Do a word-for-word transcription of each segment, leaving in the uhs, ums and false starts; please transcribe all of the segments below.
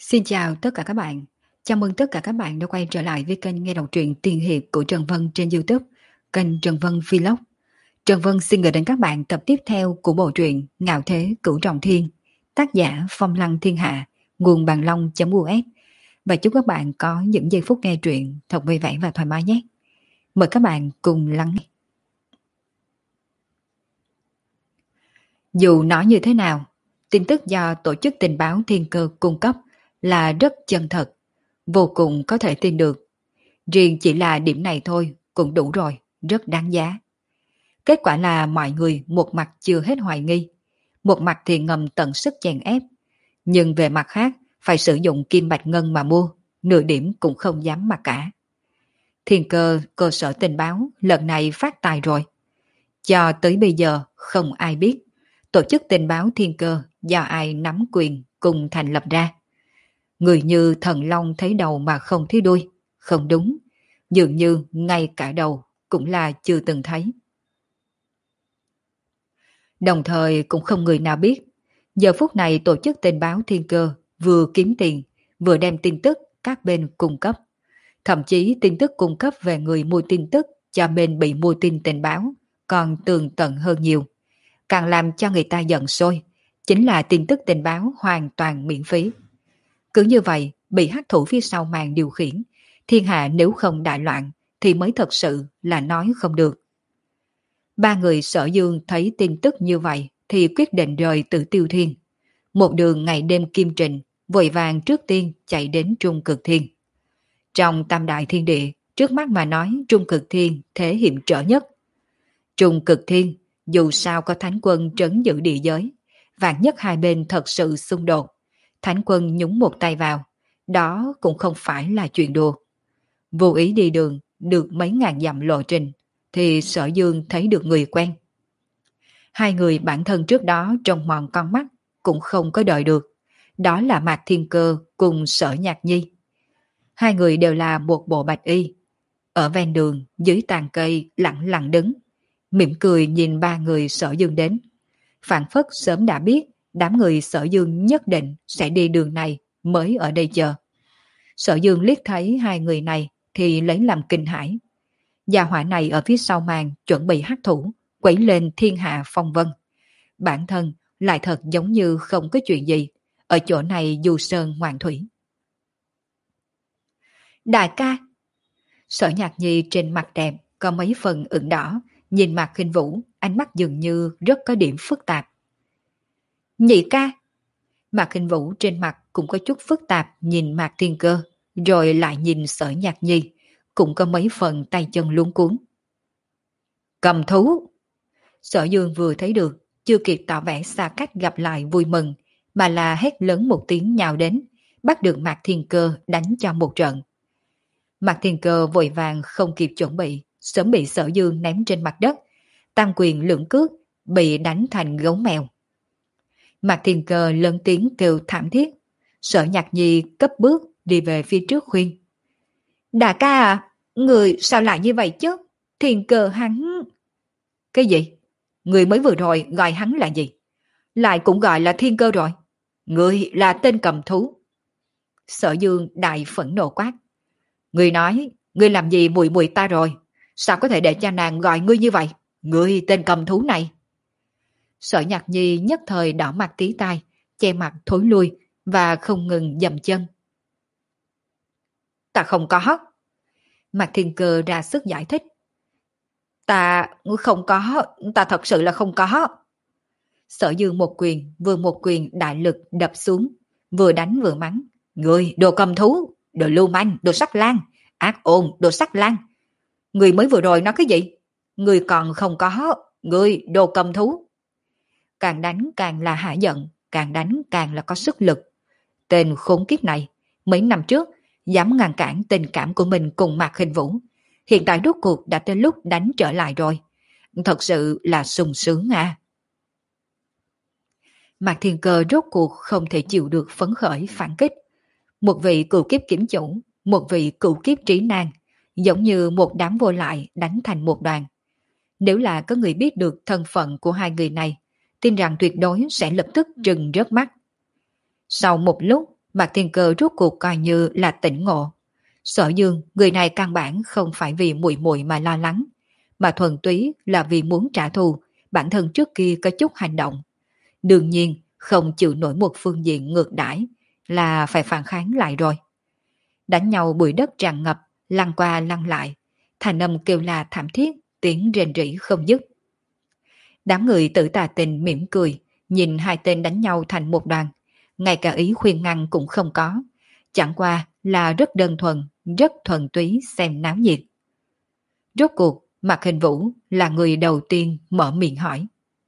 Xin chào tất cả các bạn. Chào mừng tất cả các bạn đã quay trở lại với kênh nghe đọc truyện tiên hiệp của Trần Vân trên YouTube, kênh Trần Vân Vlog. Trần Vân xin gửi đến các bạn tập tiếp theo của bộ truyện Ngạo Thế Cửu Trọng Thiên, tác giả Phong Lăng Thiên Hạ, nguồn bàn long.us. Và chúc các bạn có những giây phút nghe truyện thật vui vẻ và thoải mái nhé. Mời các bạn cùng lắng nghe. Dù nói như thế nào, tin tức do tổ chức tình báo Thiên Cơ cung cấp là rất chân thật, vô cùng có thể tin được. Riêng chỉ là điểm này thôi cũng đủ rồi, rất đáng giá. Kết quả là mọi người một mặt chưa hết hoài nghi, một mặt thì ngầm tận sức chèn ép. Nhưng về mặt khác, phải sử dụng kim bạch ngân mà mua, nửa điểm cũng không dám mặc cả. Thiên Cơ cơ sở tình báo lần này phát tài rồi. Cho tới bây giờ không ai biết tổ chức tình báo Thiên Cơ do ai nắm quyền cùng thành lập ra. Người như thần long thấy đầu mà không thấy đuôi, không đúng, dường như ngay cả đầu cũng là chưa từng thấy. Đồng thời cũng không người nào biết, giờ phút này tổ chức tình báo Thiên Cơ vừa kiếm tiền, vừa đem tin tức các bên cung cấp. Thậm chí tin tức cung cấp về người mua tin tức cho bên bị mua tin tình báo còn tường tận hơn nhiều. Càng làm cho người ta giận sôi, chính là tin tức tình báo hoàn toàn miễn phí. Cứ như vậy, bị hắc thủ phía sau màn điều khiển, thiên hạ nếu không đại loạn thì mới thật sự là nói không được. Ba người Sở Dương thấy tin tức như vậy thì quyết định rời từ Tiêu Thiên. Một đường ngày đêm kim trình, vội vàng trước tiên chạy đến Trung Cực Thiên. Trong tam đại thiên địa, trước mắt mà nói Trung Cực Thiên thế hiểm trở nhất. Trung Cực Thiên, dù sao có thánh quân trấn giữ địa giới, vạn nhất hai bên thật sự xung đột, thánh quân nhúng một tay vào, đó cũng không phải là chuyện đùa. Vô ý đi đường, được mấy ngàn dặm lộ trình, thì Sở Dương thấy được người quen. Hai người bản thân trước đó trong mòn con mắt, cũng không có đợi được. Đó là Mạc Thiên Cơ cùng Sở Nhạc Nhi. Hai người đều là một bộ bạch y. Ở ven đường, dưới tàn cây lặng lặng đứng, mỉm cười nhìn ba người Sở Dương đến. Phảng phất sớm đã biết đám người Sở Dương nhất định sẽ đi đường này mới ở đây chờ. Sở Dương liếc thấy hai người này thì lấy làm kinh hãi. Gia hỏa này ở phía sau màn chuẩn bị hắc thủ, quẩy lên thiên hạ phong vân. Bản thân lại thật giống như không có chuyện gì, ở chỗ này du sơn ngoạn thủy. Đại ca! Sở Nhạc Nhi trên mặt đẹp có mấy phần ửng đỏ, nhìn Mạc Khinh Vũ, ánh mắt dường như rất có điểm phức tạp. Nhị ca! Mạc Khinh Vũ trên mặt cũng có chút phức tạp nhìn Mạc Thiên Cơ, rồi lại nhìn Sở Nhạc Nhi, cũng có mấy phần tay chân luống cuốn. Cầm thú! Sở Dương vừa thấy được, chưa kịp tỏ vẻ xa cách gặp lại vui mừng, mà là hét lớn một tiếng nhào đến, bắt được Mạc Thiên Cơ đánh cho một trận. Mạc Thiên Cơ vội vàng không kịp chuẩn bị, sớm bị Sở Dương ném trên mặt đất, tam quyền lưỡng cước, bị đánh thành gấu mèo. Mạc Thiên Cơ lớn tiếng kêu thảm thiết, Sở Nhạc Nhi cấp bước đi về phía trước khuyên. Đại ca à, người sao lại như vậy chứ? Thiên Cơ hắn... Cái gì? Người mới vừa rồi gọi hắn là gì? Lại cũng gọi là Thiên Cơ rồi. Người là tên cầm thú. Sở Dương đại phẫn nộ quát. Người nói, người làm gì mùi mùi ta rồi? Sao có thể để cho nàng gọi ngươi như vậy? Người tên cầm thú này. Sở Nhạc Nhi nhất thời đỏ mặt tí tai, che mặt thối lui và không ngừng dậm chân. Ta không có. Mạc Thiên Cơ ra sức giải thích. Ta không có, ta thật sự là không có. Sở Dương một quyền, vừa một quyền đại lực đập xuống, vừa đánh vừa mắng. Người, đồ cầm thú, đồ lưu manh, đồ sắc lang, ác ôn, đồ sắc lang. Người mới vừa rồi nói cái gì? Người còn không có, người, đồ cầm thú. Càng đánh càng là hả giận, càng đánh càng là có sức lực. Tên khốn kiếp này, mấy năm trước, dám ngăn cản tình cảm của mình cùng Mạc Khinh Vũ. Hiện tại rốt cuộc đã tới lúc đánh trở lại rồi. Thật sự là sung sướng à. Mạc Thiên Cơ rốt cuộc không thể chịu được phấn khởi phản kích. Một vị cựu kiếp kiểm chủ, một vị cựu kiếp trí nan, giống như một đám vô lại đánh thành một đoàn. Nếu là có người biết được thân phận của hai người này, tin rằng tuyệt đối sẽ lập tức trừng rớt mắt. Sau một lúc, Mạc Thiên Cơ rốt cuộc coi như là tỉnh ngộ. Sở Dương, người này căn bản không phải vì muội muội mà lo lắng, mà thuần túy là vì muốn trả thù, bản thân trước kia có chút hành động. Đương nhiên, không chịu nổi một phương diện ngược đãi là phải phản kháng lại rồi. Đánh nhau bụi đất tràn ngập, lăn qua lăn lại, thành âm kêu la thảm thiết, tiếng rền rỉ không dứt. Đám người Tử Tà Tình mỉm cười, nhìn hai tên đánh nhau thành một đoàn, ngay cả ý khuyên ngăn cũng không có, chẳng qua là rất đơn thuần, rất thuần túy xem náo nhiệt. Rốt cuộc, Mạc Hình Vũ là người đầu tiên mở miệng hỏi.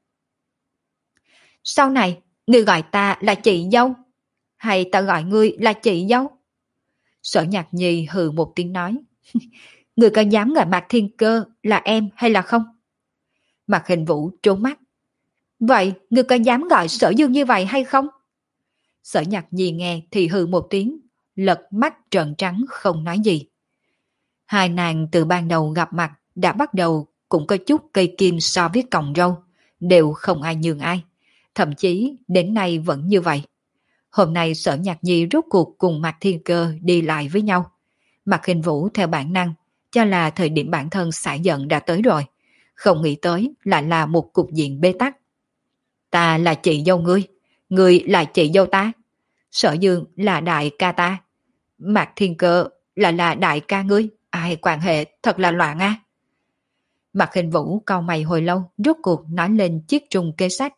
Sau này, ngươi gọi ta là chị dâu, hay ta gọi ngươi là chị dâu? Sở Nhạc Nhi hừ một tiếng nói. Ngươi có dám gọi Mạc Thiên Cơ là em hay là không? Mạc Hình Vũ trố mắt. Vậy, ngươi có dám gọi Sở Dương như vậy hay không? Sở Nhạc Nhi nghe thì hừ một tiếng, lật mắt trợn trắng không nói gì. Hai nàng từ ban đầu gặp mặt đã bắt đầu cũng có chút cây kim so với cọng râu, đều không ai nhường ai. Thậm chí đến nay vẫn như vậy. Hôm nay Sở Nhạc Nhi rốt cuộc cùng Mạc Thiên Cơ đi lại với nhau. Mạc Hình Vũ theo bản năng cho là thời điểm bản thân xả giận đã tới rồi, không nghĩ tới lại là một cục diện bế tắc. Ta là chị dâu ngươi, ngươi là chị dâu ta. Sở Dương là đại ca ta, Mạc Thiên Cơ là là đại ca ngươi. Ai, quan hệ thật là loạn a. Mạc Hình Vũ cau mày hồi lâu, rốt cuộc nói lên chiếc trùng kê sách.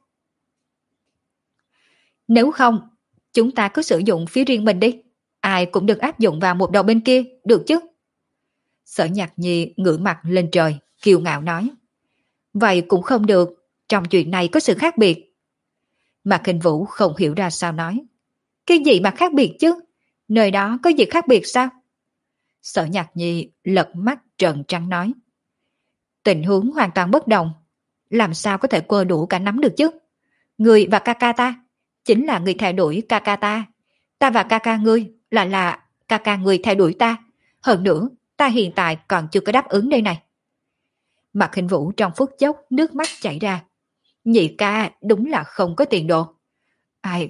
Nếu không, chúng ta cứ sử dụng phía riêng mình đi, ai cũng được áp dụng vào một đầu bên kia, được chứ? Sở Nhạc Nhi ngửa mặt lên trời, kiêu ngạo nói. Vậy cũng không được, trong chuyện này có sự khác biệt. Mạc Hình Vũ không hiểu ra sao nói. Cái gì mà khác biệt chứ? Nơi đó có gì khác biệt sao? Sở Nhạc Nhi lật mắt trợn trắng nói. Tình huống hoàn toàn bất đồng, làm sao có thể quơ đủ cả nắm được chứ? Người và ca ca ta chính là người theo đuổi ca ca ta, ta và ca ca ngươi là là ca ca người theo đuổi ta. Hơn nữa, ta hiện tại còn chưa có đáp ứng đây này. Mạc Hình Vũ trong phút chốc nước mắt chảy ra. Nhị ca đúng là không có tiền đồ. Ai?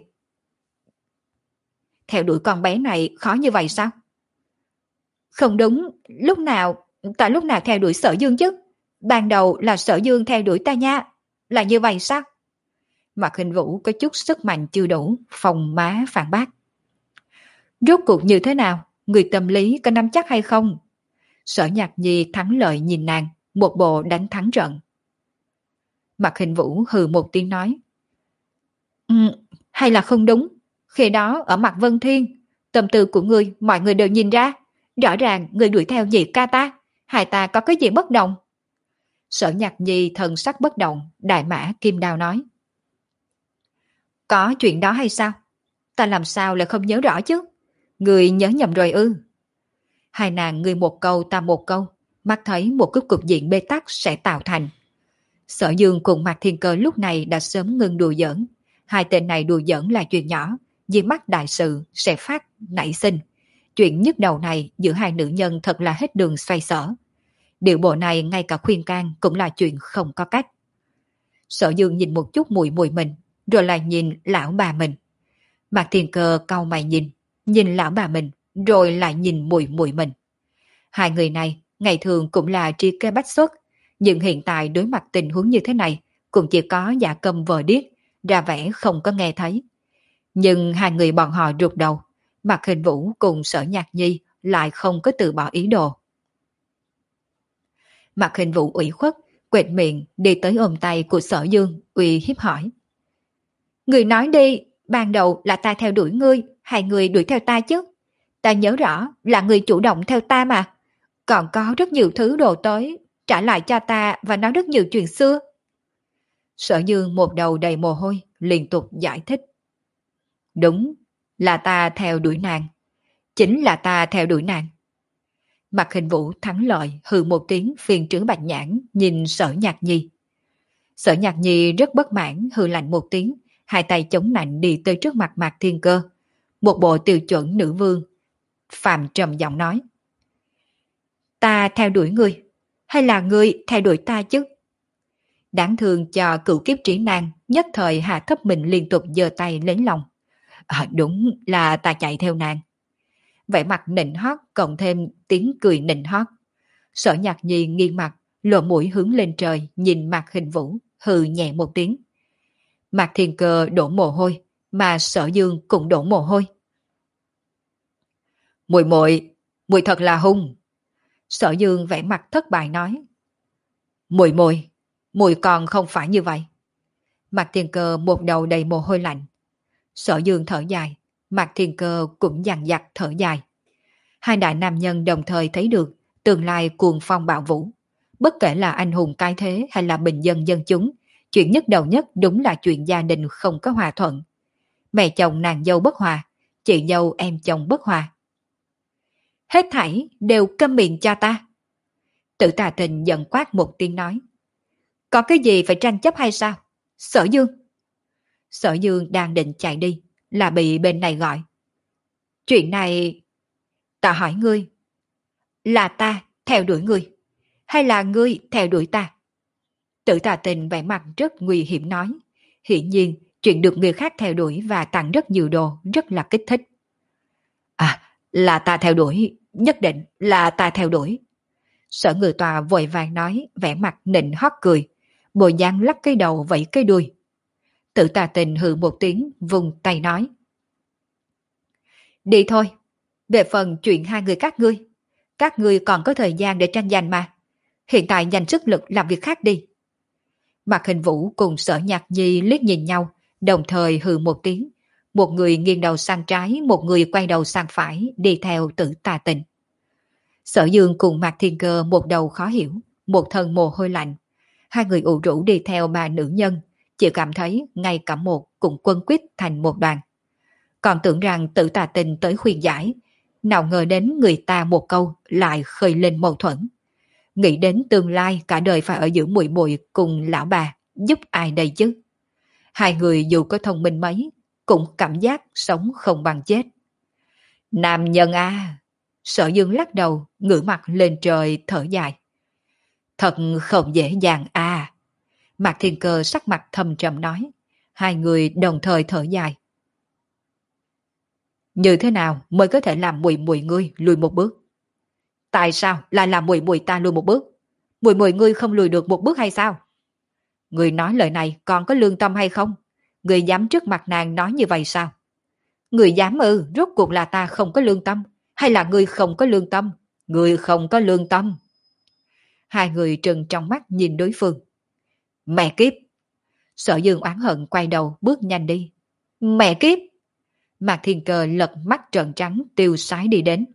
Theo đuổi con bé này khó như vậy sao? Không đúng, lúc nào, ta lúc nào theo đuổi Sở Dương chứ? Ban đầu là Sở Dương theo đuổi ta nha. Là như vậy sao? Mạc Hình Vũ có chút sức mạnh chưa đủ, phòng má phản bác. Rốt cuộc như thế nào? Người tâm lý có nắm chắc hay không? Sở Nhạc Nhi thắng lợi nhìn nàng, một bộ đánh thắng trận. Mạc Hình Vũ hừ một tiếng nói. Ừ, hay là không đúng? Khi đó ở mặt Vân Thiên, tâm tư của ngươi mọi người đều nhìn ra. Rõ ràng người đuổi theo nhị ca ta, hai ta có cái gì bất đồng? Sở Nhạc Nhi thần sắc bất động, đại mã kim đao nói. Có chuyện đó hay sao? Ta làm sao lại không nhớ rõ chứ? Người nhớ nhầm rồi ư? Hai nàng người một câu ta một câu, mắt thấy một cái cục diện bế tắc sẽ tạo thành. Sở Dương cùng Mạc Thiên Cơ lúc này đã sớm ngừng đùa giỡn. Hai tên này đùa giỡn là chuyện nhỏ, vì mắt đại sự sẽ phát nảy sinh. Chuyện nhức đầu này giữa hai nữ nhân thật là hết đường xoay sở. Điệu bộ này ngay cả khuyên can cũng là chuyện không có cách. Sở Dương nhìn một chút mùi mùi mình, rồi lại nhìn lão bà mình. Mạc Thiên Cơ cau mày nhìn, nhìn lão bà mình, rồi lại nhìn mùi mùi mình. Hai người này ngày thường cũng là tri kê bách xuất, nhưng hiện tại đối mặt tình huống như thế này cũng chỉ có giả câm vờ điếc, ra vẻ không có nghe thấy. Nhưng hai người bọn họ rụt đầu, Mạc Hình Vũ cùng Sở Nhạc Nhi lại không có từ bỏ ý đồ. Mạc Hình Vũ ủy khuất, quệt miệng đi tới ôm tay của Sở Dương, uy hiếp hỏi. Người nói đi, ban đầu là ta theo đuổi ngươi, hay người đuổi theo ta chứ? Ta nhớ rõ là người chủ động theo ta mà. Còn có rất nhiều thứ đồ tới, trả lại cho ta và nói rất nhiều chuyện xưa. Sở Dương một đầu đầy mồ hôi, liên tục giải thích. Đúng, là ta theo đuổi nàng. Chính là ta theo đuổi nàng. Mạc Hình Vũ thắng lợi hừ một tiếng phiền trướng bạch nhãn nhìn Sở Nhạc Nhi. Sở Nhạc Nhi rất bất mãn hừ lạnh một tiếng, hai tay chống nạnh đi tới trước mặt Mạc Thiên Cơ. Một bộ tiêu chuẩn nữ vương. Phạm trầm giọng nói. Ta theo đuổi ngươi, hay là ngươi theo đuổi ta chứ? Đáng thương cho cựu kiếp trí nàng nhất thời hạ thấp mình liên tục giơ tay lấy lòng. À, đúng là ta chạy theo nàng. Vẻ mặt nịnh hót cộng thêm tiếng cười nịnh hót. Sở Nhạc Nhi nghiêng mặt, lộ mũi hướng lên trời, nhìn Mạc Hình Vũ, hừ nhẹ một tiếng. Mạc Thiên Cơ đổ mồ hôi, mà Sở Dương cũng đổ mồ hôi. Muội muội, muội thật là hung. Sở Dương vẻ mặt thất bại nói. Muội muội, muội còn không phải như vậy. Mạc Thiên Cơ một đầu đầy mồ hôi lạnh. Sở Dương thở dài, Mạc Thiên Cơ cũng dằn dặt thở dài. Hai đại nam nhân đồng thời thấy được tương lai cuồng phong bạo vũ. Bất kể là anh hùng cái thế hay là bình dân dân chúng, chuyện nhức đầu nhất đúng là chuyện gia đình không có hòa thuận. Mẹ chồng nàng dâu bất hòa, chị dâu em chồng bất hòa. Hết thảy đều câm miệng cho ta. Tử Tà Tình giận quát một tiếng nói. Có cái gì phải tranh chấp hay sao? Sở Dương. Sở Dương đang định chạy đi, là bị bên này gọi. Chuyện này... Ta hỏi ngươi, là ta theo đuổi ngươi, hay là ngươi theo đuổi ta? Tử Tà Tình vẻ mặt rất nguy hiểm nói. Hiển nhiên, chuyện được người khác theo đuổi và tặng rất nhiều đồ rất là kích thích. À, là ta theo đuổi, nhất định là ta theo đuổi. Sở Ngự Tòa vội vàng nói, vẻ mặt nịnh hót cười, bộ dáng lắc cái đầu vẫy cái đuôi. Tử Tà Tình hừ một tiếng, vùng tay nói. Đi thôi, về phần chuyện hai người các ngươi, các ngươi còn có thời gian để tranh giành mà. Hiện tại dành sức lực làm việc khác đi. Mạc Hình Vũ cùng Sở Nhạc Nhi liếc nhìn nhau, đồng thời hừ một tiếng. Một người nghiêng đầu sang trái, một người quay đầu sang phải, đi theo Tử Tà Tình. Sở Dương cùng Mạc Thiên Cơ một đầu khó hiểu, một thân mồ hôi lạnh. Hai người ủ rũ đi theo bà nữ nhân, chỉ cảm thấy ngay cả một cũng quân quyết thành một đoàn. Còn tưởng rằng Tử Tà Tình tới khuyên giải, nào ngờ đến người ta một câu lại khơi lên mâu thuẫn. Nghĩ đến tương lai cả đời phải ở giữa muội muội cùng lão bà, giúp ai đây chứ? Hai người dù có thông minh mấy, cũng cảm giác sống không bằng chết. Nam nhân à! Sở Dương lắc đầu, ngửa mặt lên trời thở dài. Thật không dễ dàng à! Mạc Thiên Cơ sắc mặt thâm trầm nói. Hai người đồng thời thở dài. Như thế nào mới có thể làm muội muội ngươi lùi một bước? Tại sao lại làm muội muội ta lùi một bước? Muội muội ngươi không lùi được một bước hay sao? Ngươi nói lời này còn có lương tâm hay không? Ngươi dám trước mặt nàng nói như vậy sao? Ngươi dám ư? Rốt cuộc là ta không có lương tâm, hay là ngươi không có lương tâm? Ngươi không có lương tâm. Hai người trừng trong mắt nhìn đối phương. Mẹ kiếp! Sở Dương oán hận quay đầu bước nhanh đi. Mẹ kiếp! Mạc Thiên Cơ lật mắt trợn trắng tiêu sái đi đến.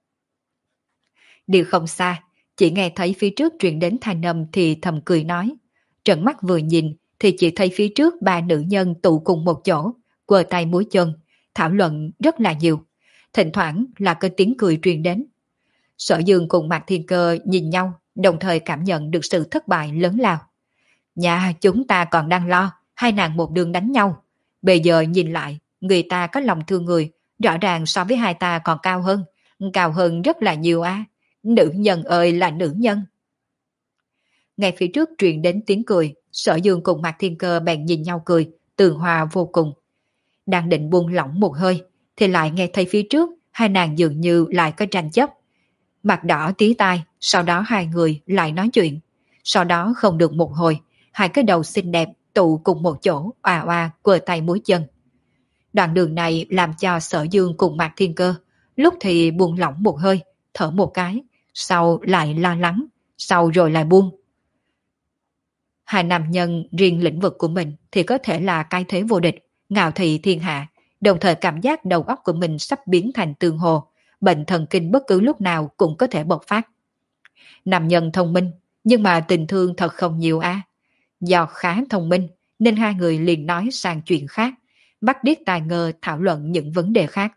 Đi không xa, chỉ nghe thấy phía trước truyền đến thanh âm thì thầm cười nói. Trợn mắt vừa nhìn thì chỉ thấy phía trước ba nữ nhân tụ cùng một chỗ, quơ tay múa chân, thảo luận rất là nhiều. Thỉnh thoảng là có tiếng cười truyền đến. Sở Dương cùng Mạc Thiên Cơ nhìn nhau, đồng thời cảm nhận được sự thất bại lớn lao. Nhà chúng ta còn đang lo, hai nàng một đường đánh nhau. Bây giờ nhìn lại, người ta có lòng thương người, rõ ràng so với hai ta còn cao hơn, cao hơn rất là nhiều á. Nữ nhân ơi là nữ nhân. Ngay phía trước truyền đến tiếng cười, Sở Dương cùng Mạc Thiên Cơ bèn nhìn nhau cười, tường hòa vô cùng. Đang định buông lỏng một hơi, thì lại nghe thấy phía trước, hai nàng dường như lại có tranh chấp. Mặt đỏ tí tai, sau đó hai người lại nói chuyện. Sau đó không được một hồi, hai cái đầu xinh đẹp tụ cùng một chỗ, oà oà, quờ tay múa chân. Đoạn đường này làm cho Sở Dương cùng Mạc Thiên Cơ, lúc thì buông lỏng một hơi, thở một cái, sau lại lo lắng, sau rồi lại buông. Hai nam nhân riêng lĩnh vực của mình thì có thể là cái thế vô địch, ngạo thị thiên hạ, đồng thời cảm giác đầu óc của mình sắp biến thành tường hồ, bệnh thần kinh bất cứ lúc nào cũng có thể bộc phát. Nam nhân thông minh, nhưng mà tình thương thật không nhiều á. Do khá thông minh, nên hai người liền nói sang chuyện khác, bắt điếc tai ngơ thảo luận những vấn đề khác.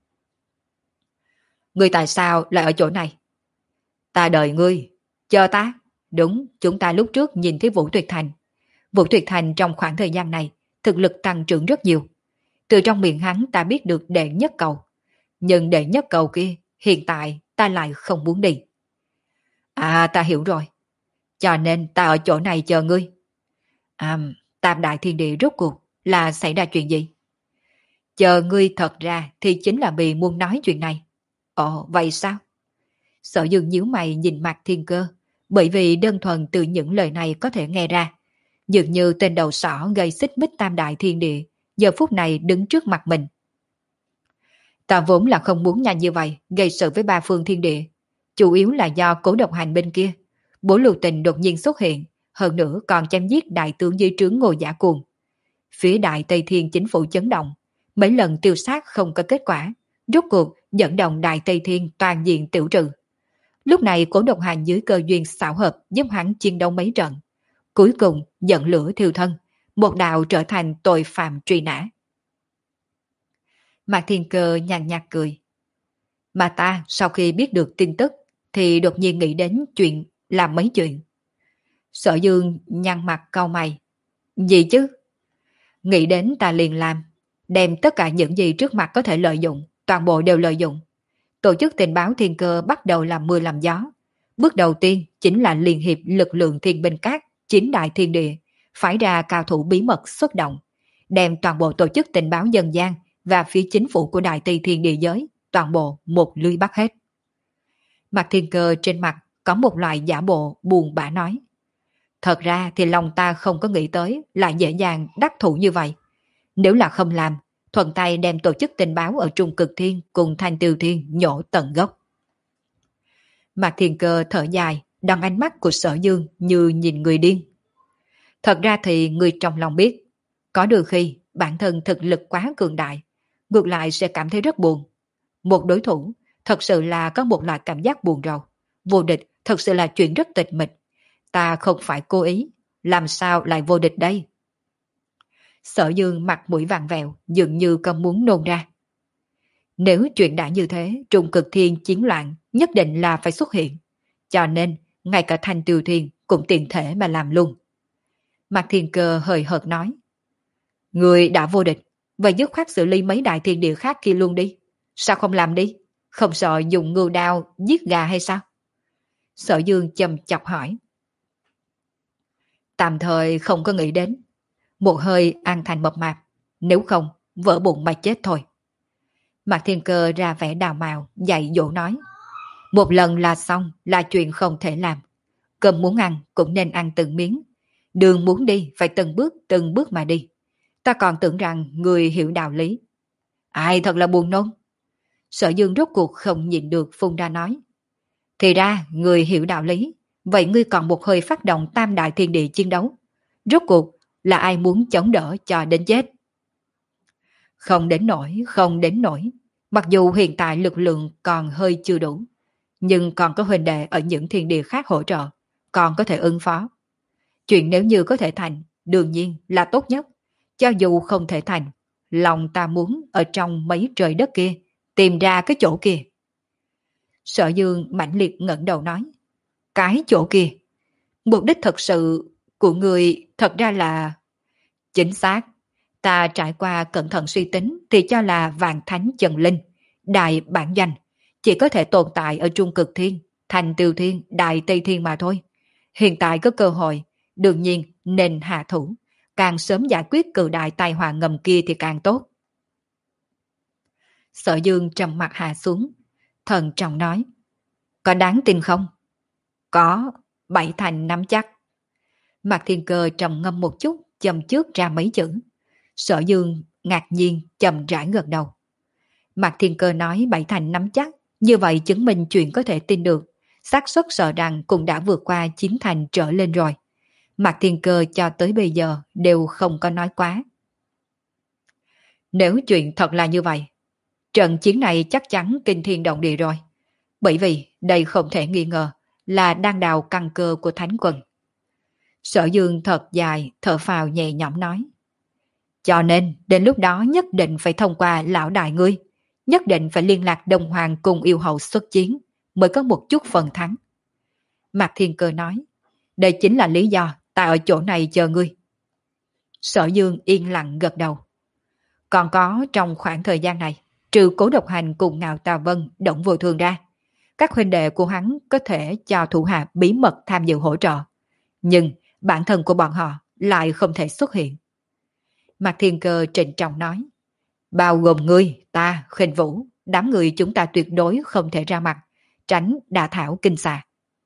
Ngươi tại sao lại ở chỗ này? Ta đợi ngươi, chờ ta. Đúng, chúng ta lúc trước nhìn thấy Vũ Tuyệt Thành. Vũ Tuyệt Thành trong khoảng thời gian này, thực lực tăng trưởng rất nhiều. Từ trong miệng hắn ta biết được đệ nhất cầu. Nhưng đệ nhất cầu kia, hiện tại ta lại không muốn đi. À, ta hiểu rồi. Cho nên ta ở chỗ này chờ ngươi. À, Tam Đại Thiên Địa rốt cuộc là xảy ra chuyện gì? Chờ ngươi thật ra thì chính là vì muốn nói chuyện này. Ồ, vậy sao? Sở Dương nhíu mày nhìn Mạc Thiên Cơ, bởi vì đơn thuần từ những lời này có thể nghe ra. Dường như tên đầu sỏ gây xích mích tam đại thiên địa, giờ phút này đứng trước mặt mình. Ta vốn là không muốn nhanh như vậy, gây sự với ba phương thiên địa. Chủ yếu là do Cố Độc Hành bên kia. Bố lưu tình đột nhiên xuất hiện, hơn nữa còn chém giết đại tướng dưới trướng Ngô Giả Cuồng. Phía Đại Tây Thiên chính phủ chấn động, mấy lần tiêu sát không có kết quả, rốt cuộc dẫn động Đại Tây Thiên toàn diện tiểu trừ. Lúc này Cố Độc Hành dưới cơ duyên xảo hợp giúp hắn chiến đấu mấy trận. Cuối cùng giận lửa thiêu thân, một đạo trở thành tội phạm truy nã. Mạc Thiên Cơ nhàn nhạt cười. Mà ta sau khi biết được tin tức thì đột nhiên nghĩ đến chuyện làm mấy chuyện. Sở Dương nhăn mặt cau mày. Gì chứ? Nghĩ đến ta liền làm, đem tất cả những gì trước mặt có thể lợi dụng, toàn bộ đều lợi dụng. Tổ chức tình báo Thiên Cơ bắt đầu làm mưa làm gió. Bước đầu tiên chính là liên hiệp lực lượng thiên binh các, chín đại thiên địa, phái ra cao thủ bí mật xuất động, đem toàn bộ tổ chức tình báo dân gian và phía chính phủ của Đại Tây Thiên địa giới, toàn bộ một lưới bắt hết. Mạc Thiên Cơ trên mặt có một loại giả bộ buồn bã nói. Thật ra thì lòng ta không có nghĩ tới lại dễ dàng đắc thủ như vậy. Nếu là không làm, thuận tay đem tổ chức tình báo ở Trung Cực Thiên cùng Thanh Tiêu Thiên nhổ tận gốc. Mạc Thiên Cơ thở dài, đón ánh mắt của Sở Dương như nhìn người điên. Thật ra thì người trong lòng biết, có đôi khi bản thân thực lực quá cường đại, ngược lại sẽ cảm thấy rất buồn. Một đối thủ thật sự là có một loại cảm giác buồn rầu. Vô địch thật sự là chuyện rất tịch mịch. Ta không phải cố ý, làm sao lại vô địch đây? Sở Dương mặt mũi vàng vẹo, dường như không muốn nôn ra. Nếu chuyện đã như thế, Trung Cực Thiên chiến loạn nhất định là phải xuất hiện. Cho nên, ngay cả Thanh Tiêu Thiên cũng tiện thể mà làm luôn. Mạc Thiên Cơ hời hợt nói. Người đã vô địch, vậy dứt khoát xử lý mấy đại thiên địa khác kia luôn đi. Sao không làm đi? Không sợ dùng ngưu đao giết gà hay sao? Sở Dương chầm chọc hỏi. Tạm thời không có nghĩ đến. Một hơi ăn thành mập mạp, nếu không vỡ bụng mà chết thôi. Mạc Thiên Cơ ra vẻ đào mào, dạy dỗ nói. Một lần là xong là chuyện không thể làm. Cơm muốn ăn cũng nên ăn từng miếng. Đường muốn đi phải từng bước từng bước mà đi. Ta còn tưởng rằng người hiểu đạo lý. Ai thật là buồn nôn. Sở Dương rốt cuộc không nhịn được phun ra nói. Thì ra người hiểu đạo lý. Vậy ngươi còn một hơi phát động tam đại thiên địa chiến đấu. Rốt cuộc là ai muốn chống đỡ cho đến chết? Không đến nổi, không đến nổi. Mặc dù hiện tại lực lượng còn hơi chưa đủ, nhưng còn có huynh đệ ở những thiên địa khác hỗ trợ, còn có thể ứng phó. Chuyện nếu như có thể thành, đương nhiên là tốt nhất. Cho dù không thể thành, lòng ta muốn ở trong mấy trời đất kia, tìm ra cái chỗ kia. Sở Dương mãnh liệt ngẩng đầu nói. Cái chỗ kia? Mục đích thật sự của người thật ra là... Chính xác. Ta trải qua cẩn thận suy tính thì cho là vạn thánh chân linh, đại bản danh, chỉ có thể tồn tại ở Trung Cực Thiên, Thành Tiêu Thiên, Đại Tây Thiên mà thôi. Hiện tại có cơ hội, đương nhiên nên hạ thủ, càng sớm giải quyết cự đại tai họa ngầm kia thì càng tốt. Sở Dương trầm mặt hạ xuống, thần trọng nói. Có đáng tin không? Có, bảy thành nắm chắc. Mạc Thiên Cơ trầm ngâm một chút, châm trước ra mấy chữ. Sở Dương ngạc nhiên chậm rãi gật đầu. Mạc Thiên Cơ nói bảy thành nắm chắc, như vậy chứng minh chuyện có thể tin được. Xác suất sợ rằng cũng đã vượt qua chín thành trở lên rồi. Mạc Thiên Cơ cho tới bây giờ đều không có nói quá. Nếu chuyện thật là như vậy, trận chiến này chắc chắn kinh thiên động địa rồi. Bởi vì đây không thể nghi ngờ là đang đào căn cơ của Thánh Quân. Sở Dương thật dài, thở phào nhẹ nhõm nói. Cho nên, đến lúc đó nhất định phải thông qua lão đại ngươi, nhất định phải liên lạc Đông Hoàng cùng yêu hậu xuất chiến, mới có một chút phần thắng. Mạc Thiên Cơ nói, đây chính là lý do ta ở chỗ này chờ ngươi. Sở Dương yên lặng gật đầu. Còn có trong khoảng thời gian này, trừ Cố Độc Hành cùng Ngạo Tà Vân động vô thường ra, các huynh đệ của hắn có thể cho thủ hạ bí mật tham dự hỗ trợ. Nhưng bản thân của bọn họ lại không thể xuất hiện. Mạc Thiên Cơ trịnh trọng nói, Bao gồm ngươi, ta, Khinh Vũ, đám người chúng ta tuyệt đối không thể ra mặt, tránh đả thảo kinh xà.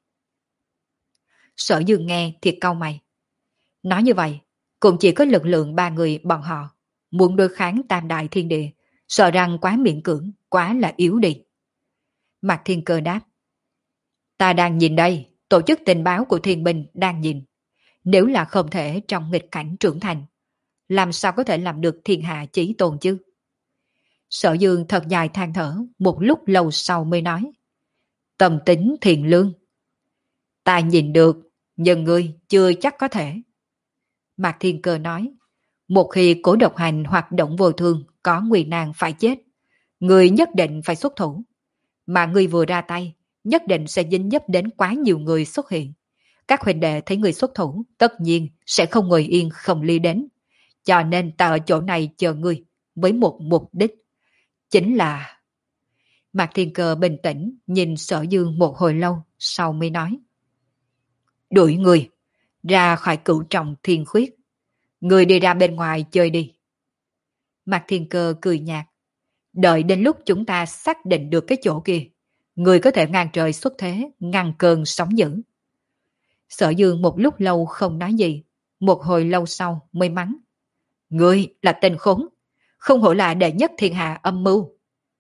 Sở Dương nghe thì cau mày. Nói như vậy, cũng chỉ có lực lượng ba người bọn họ, muốn đối kháng tam đại thiên địa, sợ rằng quá miễn cưỡng, quá là yếu đi. Mạc Thiên Cơ đáp. Ta đang nhìn đây, tổ chức tình báo của thiên binh đang nhìn. Nếu là không thể trong nghịch cảnh trưởng thành, làm sao có thể làm được thiên hạ chí tôn chứ? Sở Dương thật dài than thở, một lúc lâu sau mới nói. Tâm tính thiện lương. Ta nhìn được, nhưng ngươi chưa chắc có thể. Mạc Thiên Cơ nói. Một khi Cố Độc Hành hoạt động vô thương, có nguy nan phải chết, ngươi nhất định phải xuất thủ. Mà ngươi vừa ra tay, nhất định sẽ dính dấp đến quá nhiều người xuất hiện. Các huynh đệ thấy người xuất thủ, tất nhiên sẽ không ngồi yên không ly đến. Cho nên ta ở chỗ này chờ ngươi, với một mục đích. Chính là... Mạc Thiên Cơ bình tĩnh nhìn Sở Dương một hồi lâu, sau mới nói. Đuổi người, ra khỏi cửu trọng thiên khuyết. Người đi ra bên ngoài chơi đi. Mạc Thiên Cơ cười nhạt. Đợi đến lúc chúng ta xác định được cái chỗ kia, người có thể ngang trời xuất thế, ngăn cơn sóng dữ. Sở Dương một lúc lâu không nói gì, một hồi lâu sau mới mắng. Ngươi là tên khốn, không hổ là đệ nhất thiên hạ âm mưu.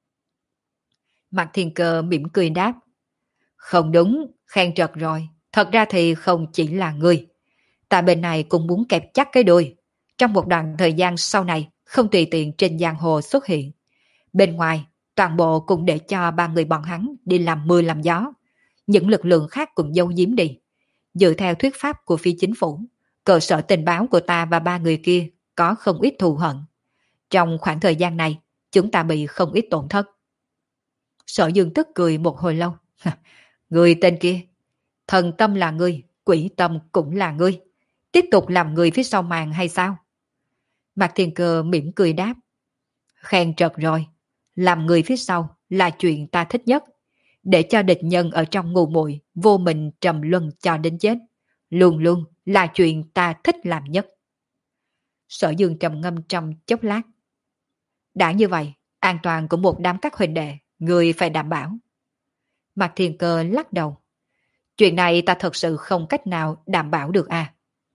Mạc Thiên Cơ mỉm cười đáp. Không đúng, khen trật rồi, thật ra thì không chỉ là ngươi. Ta bên này cũng muốn kẹp chắc cái đuôi. Trong một đoạn thời gian sau này, không tùy tiện trên giang hồ xuất hiện. Bên ngoài, toàn bộ cũng để cho ba người bọn hắn đi làm mưa làm gió. Những lực lượng khác cũng giấu giếm đi. Dựa theo thuyết pháp của phi chính phủ, cơ sở tình báo của ta và ba người kia có không ít thù hận. Trong khoảng thời gian này, chúng ta bị không ít tổn thất. Sở Dương tức cười một hồi lâu. Người tên kia, thần tâm là ngươi, quỷ tâm cũng là ngươi. Tiếp tục làm người phía sau màn hay sao? Mạc Thiên Cơ mỉm cười đáp. Khen trật rồi, làm người phía sau là chuyện ta thích nhất. Để cho địch nhân ở trong ngu muội vô mình trầm luân cho đến chết. Luôn luôn là chuyện ta thích làm nhất. Sở Dương trầm ngâm trong chốc lát. Đã như vậy, an toàn của một đám các huynh đệ, người phải đảm bảo. Mạc Thiên Cơ lắc đầu. Chuyện này ta thật sự không cách nào đảm bảo được à.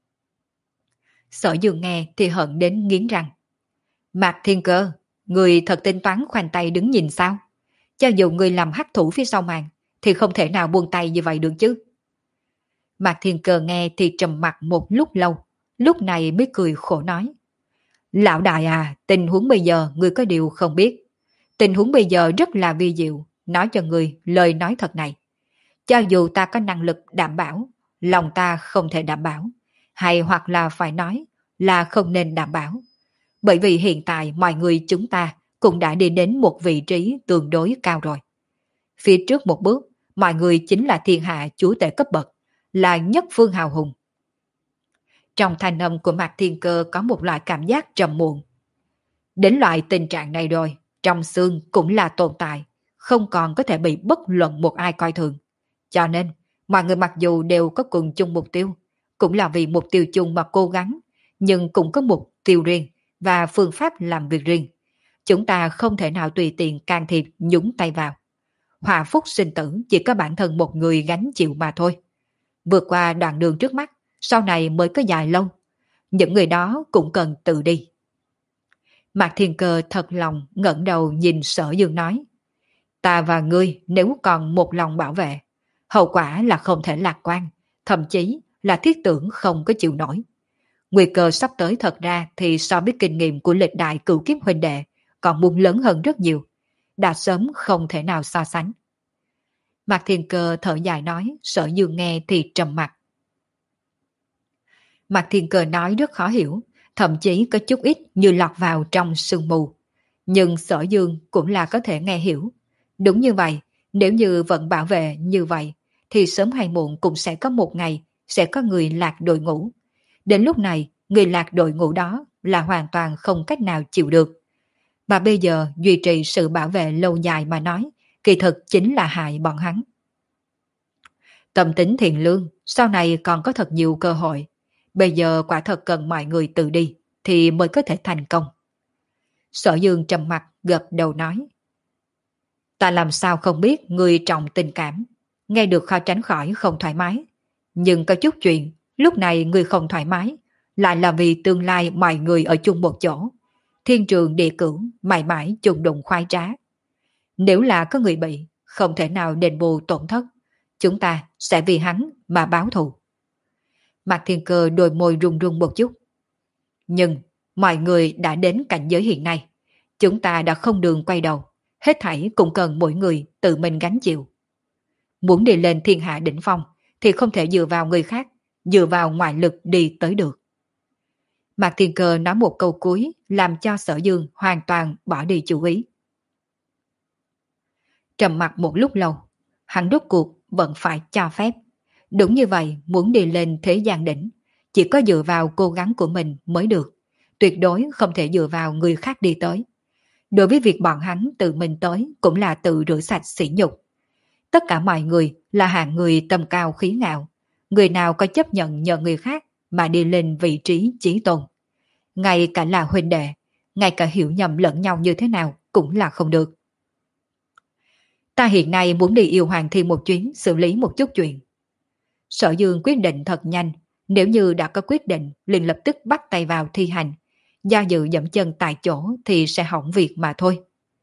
Sở Dương nghe thì hận đến nghiến răng. Mạc Thiên Cơ, người thật tính toán khoanh tay đứng nhìn sao? Cho dù người làm hắc thủ phía sau màn, thì không thể nào buông tay như vậy được chứ. Mạc Thiên Cơ nghe thì trầm mặt một lúc lâu, lúc này mới cười khổ nói. Lão đại à, tình huống bây giờ người có điều không biết. Tình huống bây giờ rất là vi diệu, nói cho người lời nói thật này. Cho dù ta có năng lực đảm bảo, lòng ta không thể đảm bảo, hay hoặc là phải nói là không nên đảm bảo. Bởi vì hiện tại mọi người chúng ta cũng đã đi đến một vị trí tương đối cao rồi. Phía trước một bước, mọi người chính là thiên hạ chúa tể cấp bậc, là nhất phương hào hùng. Trong thanh âm của Mạc Thiên Cơ có một loại cảm giác trầm muộn. Đến loại tình trạng này rồi, trong xương cũng là tồn tại, không còn có thể bị bất luận một ai coi thường. Cho nên, mọi người mặc dù đều có cùng chung mục tiêu, cũng là vì mục tiêu chung mà cố gắng, nhưng cũng có mục tiêu riêng và phương pháp làm việc riêng. Chúng ta không thể nào tùy tiện can thiệp nhúng tay vào. Hòa phúc sinh tử chỉ có bản thân một người gánh chịu mà thôi. Vượt qua đoạn đường trước mắt, sau này mới có dài lâu. Những người đó cũng cần tự đi. Mạc Thiên Cơ thật lòng ngẩng đầu nhìn Sở Dương nói. Ta và ngươi nếu còn một lòng bảo vệ, hậu quả là không thể lạc quan, thậm chí là thiết tưởng không có chịu nổi. Nguy cơ sắp tới thật ra thì so với kinh nghiệm của lịch đại cửu kiếp huynh đệ còn muốn lớn hơn rất nhiều, đã sớm không thể nào so sánh. Mạc Thiên Cơ thở dài nói, Sở Dương nghe thì trầm mặc. Mạc Thiên Cơ nói rất khó hiểu, thậm chí có chút ít như lọt vào trong sương mù. Nhưng Sở Dương cũng là có thể nghe hiểu. Đúng như vậy, nếu như vẫn bảo vệ như vậy, thì sớm hay muộn cũng sẽ có một ngày sẽ có người lạc đội ngũ. Đến lúc này, người lạc đội ngũ đó là hoàn toàn không cách nào chịu được. Và bây giờ duy trì sự bảo vệ lâu dài mà nói, kỳ thực chính là hại bọn hắn. Tâm tính thiện lương, sau này còn có thật nhiều cơ hội. Bây giờ quả thật cần mọi người tự đi, thì mới có thể thành công. Sở Dương trầm mặt gật đầu nói. Ta làm sao không biết người trọng tình cảm, nghe được khó tránh khỏi không thoải mái. Nhưng có chút chuyện, lúc này người không thoải mái, lại là vì tương lai mọi người ở chung một chỗ. Thiên trường địa cửu, mãi mãi chung đụng khoái trá. Nếu là có người bị, không thể nào đền bù tổn thất. Chúng ta sẽ vì hắn mà báo thù. Mạc Thiên Cơ đôi môi run run một chút. Nhưng mọi người đã đến cảnh giới hiện nay. Chúng ta đã không đường quay đầu. Hết thảy cũng cần mỗi người tự mình gánh chịu. Muốn đi lên thiên hạ đỉnh phong thì không thể dựa vào người khác, dựa vào ngoại lực đi tới được. Mạc Thiên Cơ nói một câu cuối làm cho Sở Dương hoàn toàn bỏ đi chú ý. Trầm mặt một lúc lâu, hắn rốt cuộc vẫn phải cho phép. Đúng như vậy, muốn đi lên thế gian đỉnh, chỉ có dựa vào cố gắng của mình mới được. Tuyệt đối không thể dựa vào người khác đi tới. Đối với việc bọn hắn tự mình tới cũng là tự rửa sạch sỉ nhục. Tất cả mọi người là hạng người tầm cao khí ngạo. Người nào có chấp nhận nhờ người khác mà đi lên vị trí chí tôn. Ngay cả là huynh đệ, ngay cả hiểu nhầm lẫn nhau như thế nào cũng là không được. Ta hiện nay muốn đi yêu hoàng thiên một chuyến xử lý một chút chuyện. Sở Dương quyết định thật nhanh, nếu như đã có quyết định liền lập tức bắt tay vào thi hành. Do dự dậm chân tại chỗ thì sẽ hỏng việc mà thôi.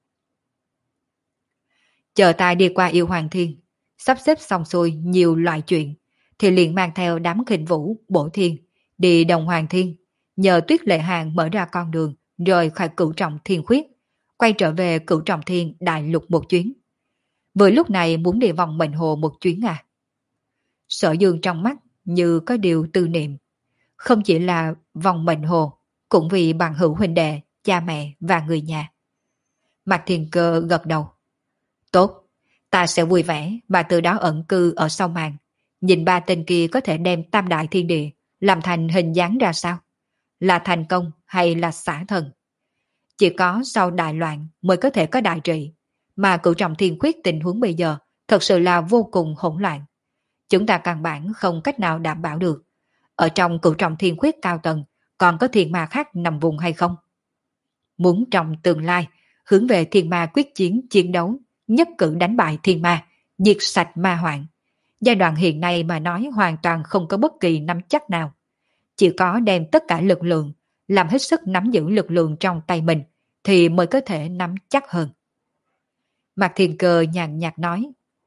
Chờ ta đi qua yêu hoàng thiên, sắp xếp xong xuôi nhiều loại chuyện, thì liền mang theo đám khinh vũ, bổ thiên, đi đồng hoàng thiên, nhờ Tuyết Lệ Hàng mở ra con đường, rồi khỏi cửu trọng thiên khuyết, quay trở về cửu trọng thiên đại lục một chuyến. Vừa lúc này muốn đi vòng mệnh hồ một chuyến à? Sở Dương trong mắt như có điều tư niệm, không chỉ là vòng mệnh hồ, cũng vì bằng hữu huynh đệ, cha mẹ và người nhà. Mạc Thiên Cơ gật đầu. Tốt, ta sẽ vui vẻ và từ đó ẩn cư ở sau màn. Nhìn ba tên kia có thể đem tam đại thiên địa làm thành hình dáng ra sao? Là thành công hay là xả thần? Chỉ có sau đại loạn mới có thể có đại trị. Mà cửu trọng thiên khuyết tình huống bây giờ thật sự là vô cùng hỗn loạn. Chúng ta căn bản không cách nào đảm bảo được. Ở trong cửu trọng thiên khuyết cao tầng còn có thiên ma khác nằm vùng hay không? Muốn trong tương lai hướng về thiên ma quyết chiến chiến đấu, nhất cử đánh bại thiên ma, diệt sạch ma hoạn. Giai đoạn hiện nay mà nói hoàn toàn không có bất kỳ nắm chắc nào. Chỉ có đem tất cả lực lượng, làm hết sức nắm giữ lực lượng trong tay mình, thì mới có thể nắm chắc hơn. Mạc Thiên Cơ nhàn nhạt nói.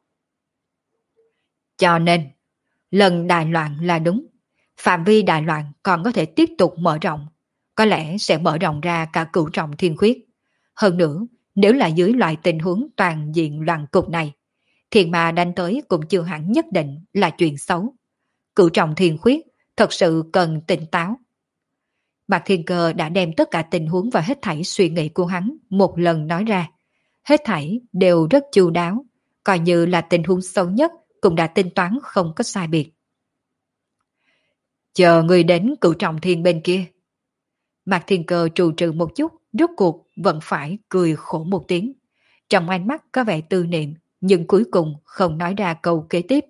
Cho nên, lần đại loạn là đúng. Phạm vi đại loạn còn có thể tiếp tục mở rộng. Có lẽ sẽ mở rộng ra cả cửu trọng thiên khuyết. Hơn nữa, nếu là dưới loại tình huống toàn diện loạn cục này, thiên ma đánh tới cũng chưa hẳn nhất định là chuyện xấu. Cửu trọng thiên khuyết thật sự cần tỉnh táo. Mạc Thiên Cơ đã đem tất cả tình huống và hết thảy suy nghĩ của hắn một lần nói ra. Hết thảy đều rất chu đáo, coi như là tình huống xấu nhất cũng đã tính toán không có sai biệt. Chờ người đến cửu trọng thiên bên kia. Mạc Thiên Cơ trù trừ một chút, rốt cuộc vẫn phải cười khổ một tiếng. Trong ánh mắt có vẻ tư niệm, nhưng cuối cùng không nói ra câu kế tiếp.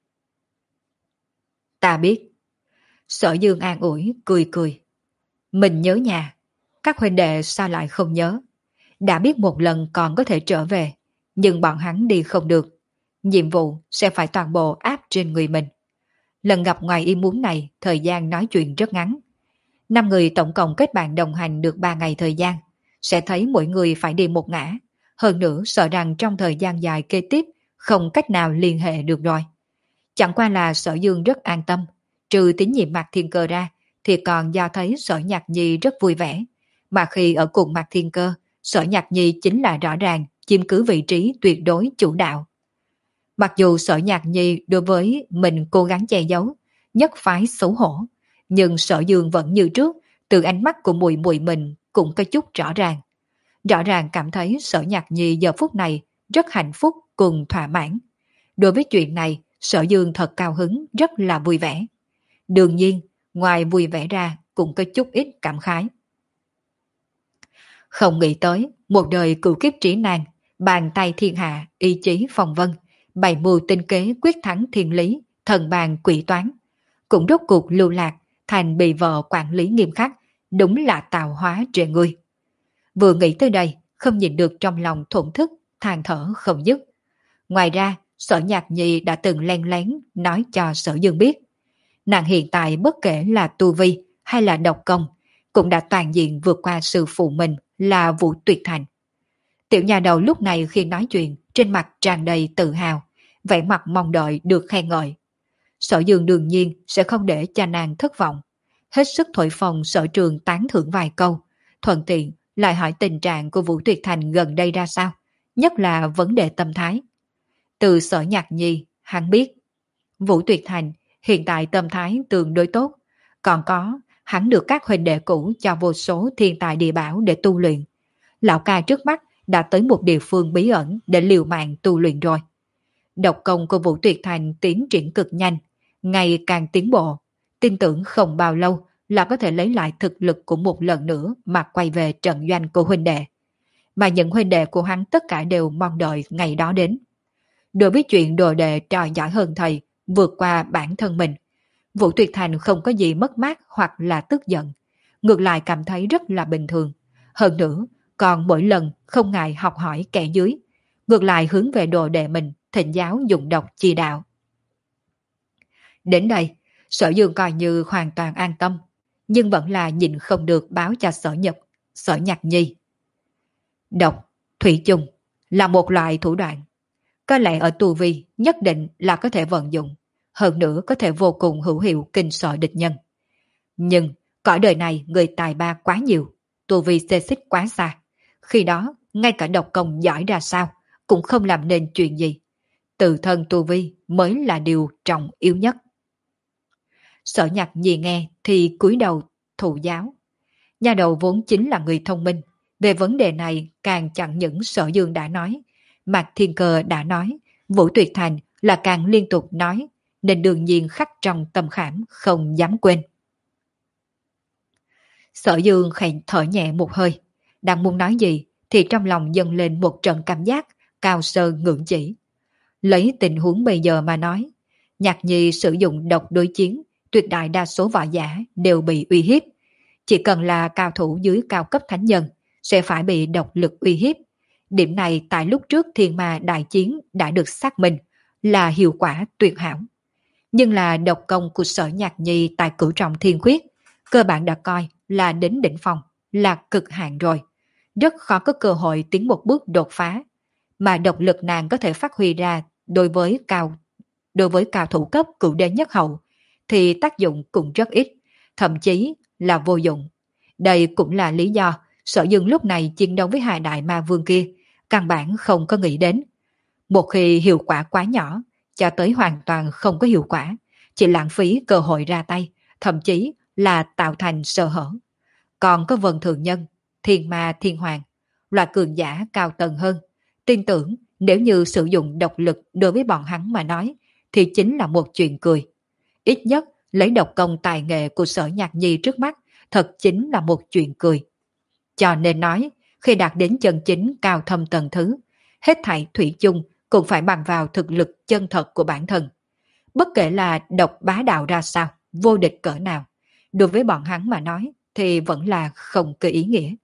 Ta biết. Sở Dương an ủi, cười cười. Mình nhớ nhà, các huynh đệ sao lại không nhớ? Đã biết một lần còn có thể trở về, nhưng bọn hắn đi không được. Nhiệm vụ sẽ phải toàn bộ áp trên người mình. Lần gặp ngoài ý muốn này, thời gian nói chuyện rất ngắn. Năm người tổng cộng kết bạn đồng hành được ba ngày thời gian, sẽ thấy mỗi người phải đi một ngã. Hơn nữa sợ rằng trong thời gian dài kế tiếp không cách nào liên hệ được rồi. Chẳng qua là Sở Dương rất an tâm, trừ tín nhiệm Mạc Thiên Cơ ra, thì còn do thấy Sở Nhạc Nhi rất vui vẻ. Mà khi ở cùng Mạc Thiên Cơ, Sở Nhạc Nhi chính là rõ ràng chiếm cứ vị trí tuyệt đối chủ đạo. Mặc dù Sở Nhạc Nhi đối với mình cố gắng che giấu, nhất phái xấu hổ, nhưng Sở Dương vẫn như trước, từ ánh mắt của mùi mùi mình cũng có chút rõ ràng. Rõ ràng cảm thấy Sở Nhạc Nhi giờ phút này rất hạnh phúc cùng thỏa mãn. Đối với chuyện này, Sở Dương thật cao hứng, rất là vui vẻ. Đương nhiên, ngoài vui vẻ ra cũng có chút ít cảm khái. Không nghĩ tới, một đời cửu kiếp trí nan, bàn tay thiên hạ, ý chí phong vân, bày mưu tinh kế quyết thắng thiên lý, thần bàn quỷ toán. Cũng rốt cuộc lưu lạc, thành bị vợ quản lý nghiêm khắc, đúng là tạo hóa trệ ngươi. Vừa nghĩ tới đây, không nhìn được trong lòng thổn thức, than thở không dứt. Ngoài ra, Sở Nhạc Nhi đã từng len lén nói cho Sở Dương biết. Nàng hiện tại bất kể là tu vi hay là độc công, cũng đã toàn diện vượt qua sư phụ mình là Vũ Tuyệt Thành. Tiểu nhà đầu lúc này khi nói chuyện, trên mặt tràn đầy tự hào, vẻ mặt mong đợi được khen ngợi. Sở Dương đương nhiên sẽ không để cho nàng thất vọng. Hết sức thổi phồng Sở Trường tán thưởng vài câu, thuận tiện lại hỏi tình trạng của Vũ Tuyệt Thành gần đây ra sao, nhất là vấn đề tâm thái. Từ Sở Nhạc Nhi, hắn biết Vũ Tuyệt Thành hiện tại tâm thái tương đối tốt, còn có hắn được các huynh đệ cũ cho vô số thiên tài địa bảo để tu luyện. Lão ca trước mắt đã tới một địa phương bí ẩn để liều mạng tu luyện rồi. Độc công của Vũ Tuyệt Thành tiến triển cực nhanh, ngày càng tiến bộ, tin tưởng không bao lâu là có thể lấy lại thực lực của một lần nữa mà quay về trận doanh của huynh đệ. Mà những huynh đệ của hắn tất cả đều mong đợi ngày đó đến. Đối với chuyện đồ đệ trò giỏi hơn thầy, vượt qua bản thân mình, Vũ Tuyệt Thành không có gì mất mát hoặc là tức giận, ngược lại cảm thấy rất là bình thường. Hơn nữa, còn mỗi lần không ngại học hỏi kẻ dưới, ngược lại hướng về đồ đệ mình thỉnh giáo dùng độc chi đạo. Đến đây, Sở Dương coi như hoàn toàn an tâm, nhưng vẫn là nhìn không được báo cho Sở Nhật, Sở Nhạc Nhi. Độc, thủy chung, là một loại thủ đoạn. Có lẽ ở tu vi nhất định là có thể vận dụng, hơn nữa có thể vô cùng hữu hiệu kinh sợ địch nhân. Nhưng, cõi đời này người tài ba quá nhiều, tu vi xê xích quá xa. Khi đó, ngay cả độc công giỏi ra sao, cũng không làm nên chuyện gì. Tự thân tu vi mới là điều trọng yếu nhất. Sở Nhạc Nhi nghe thì cúi đầu thụ giáo. Nhà đầu vốn chính là người thông minh. Về vấn đề này càng chẳng những Sở Dương đã nói, Mạc Thiên Cơ đã nói, Vũ Tuyệt Thành là càng liên tục nói, nên đương nhiên khắc trong tâm khảm không dám quên. Sở Dương khẽ thở nhẹ một hơi, đang muốn nói gì thì trong lòng dâng lên một trận cảm giác cao sơn ngưỡng chỉ. Lấy tình huống bây giờ mà nói, Nhạc Nhi sử dụng độc đối chiến, tuyệt đại đa số võ giả đều bị uy hiếp. Chỉ cần là cao thủ dưới cao cấp thánh nhân sẽ phải bị độc lực uy hiếp. Điểm này tại lúc trước thiên ma đại chiến đã được xác minh là hiệu quả tuyệt hảo. Nhưng là độc công của Sở Nhạc Nhi tại cửu trọng thiên khuyết, cơ bản đã coi là đến đỉnh phong, là cực hạn rồi. Rất khó có cơ hội tiến một bước đột phá. Mà độc lực nàng có thể phát huy ra đối với cao, đối với cao thủ cấp cửu đế nhất hậu, thì tác dụng cũng rất ít, thậm chí là vô dụng. Đây cũng là lý do Sở Dương lúc này chiến đấu với hai đại ma vương kia, căn bản không có nghĩ đến. Một khi hiệu quả quá nhỏ, cho tới hoàn toàn không có hiệu quả, chỉ lãng phí cơ hội ra tay, thậm chí là tạo thành sơ hở. Còn có Vân Thường Nhân, Thiên Ma Thiên Hoàng, loại cường giả cao tầng hơn, tin tưởng nếu như sử dụng độc lực đối với bọn hắn mà nói, thì chính là một chuyện cười. Ít nhất lấy độc công tài nghệ của Sở Nhạc Nhi trước mắt, thật chính là một chuyện cười. Cho nên nói, khi đạt đến chân chính cao thâm tầng thứ, hết thảy thủy chung cũng phải bằng vào thực lực chân thật của bản thân. Bất kể là độc bá đạo ra sao, vô địch cỡ nào, đối với bọn hắn mà nói thì vẫn là không có ý nghĩa.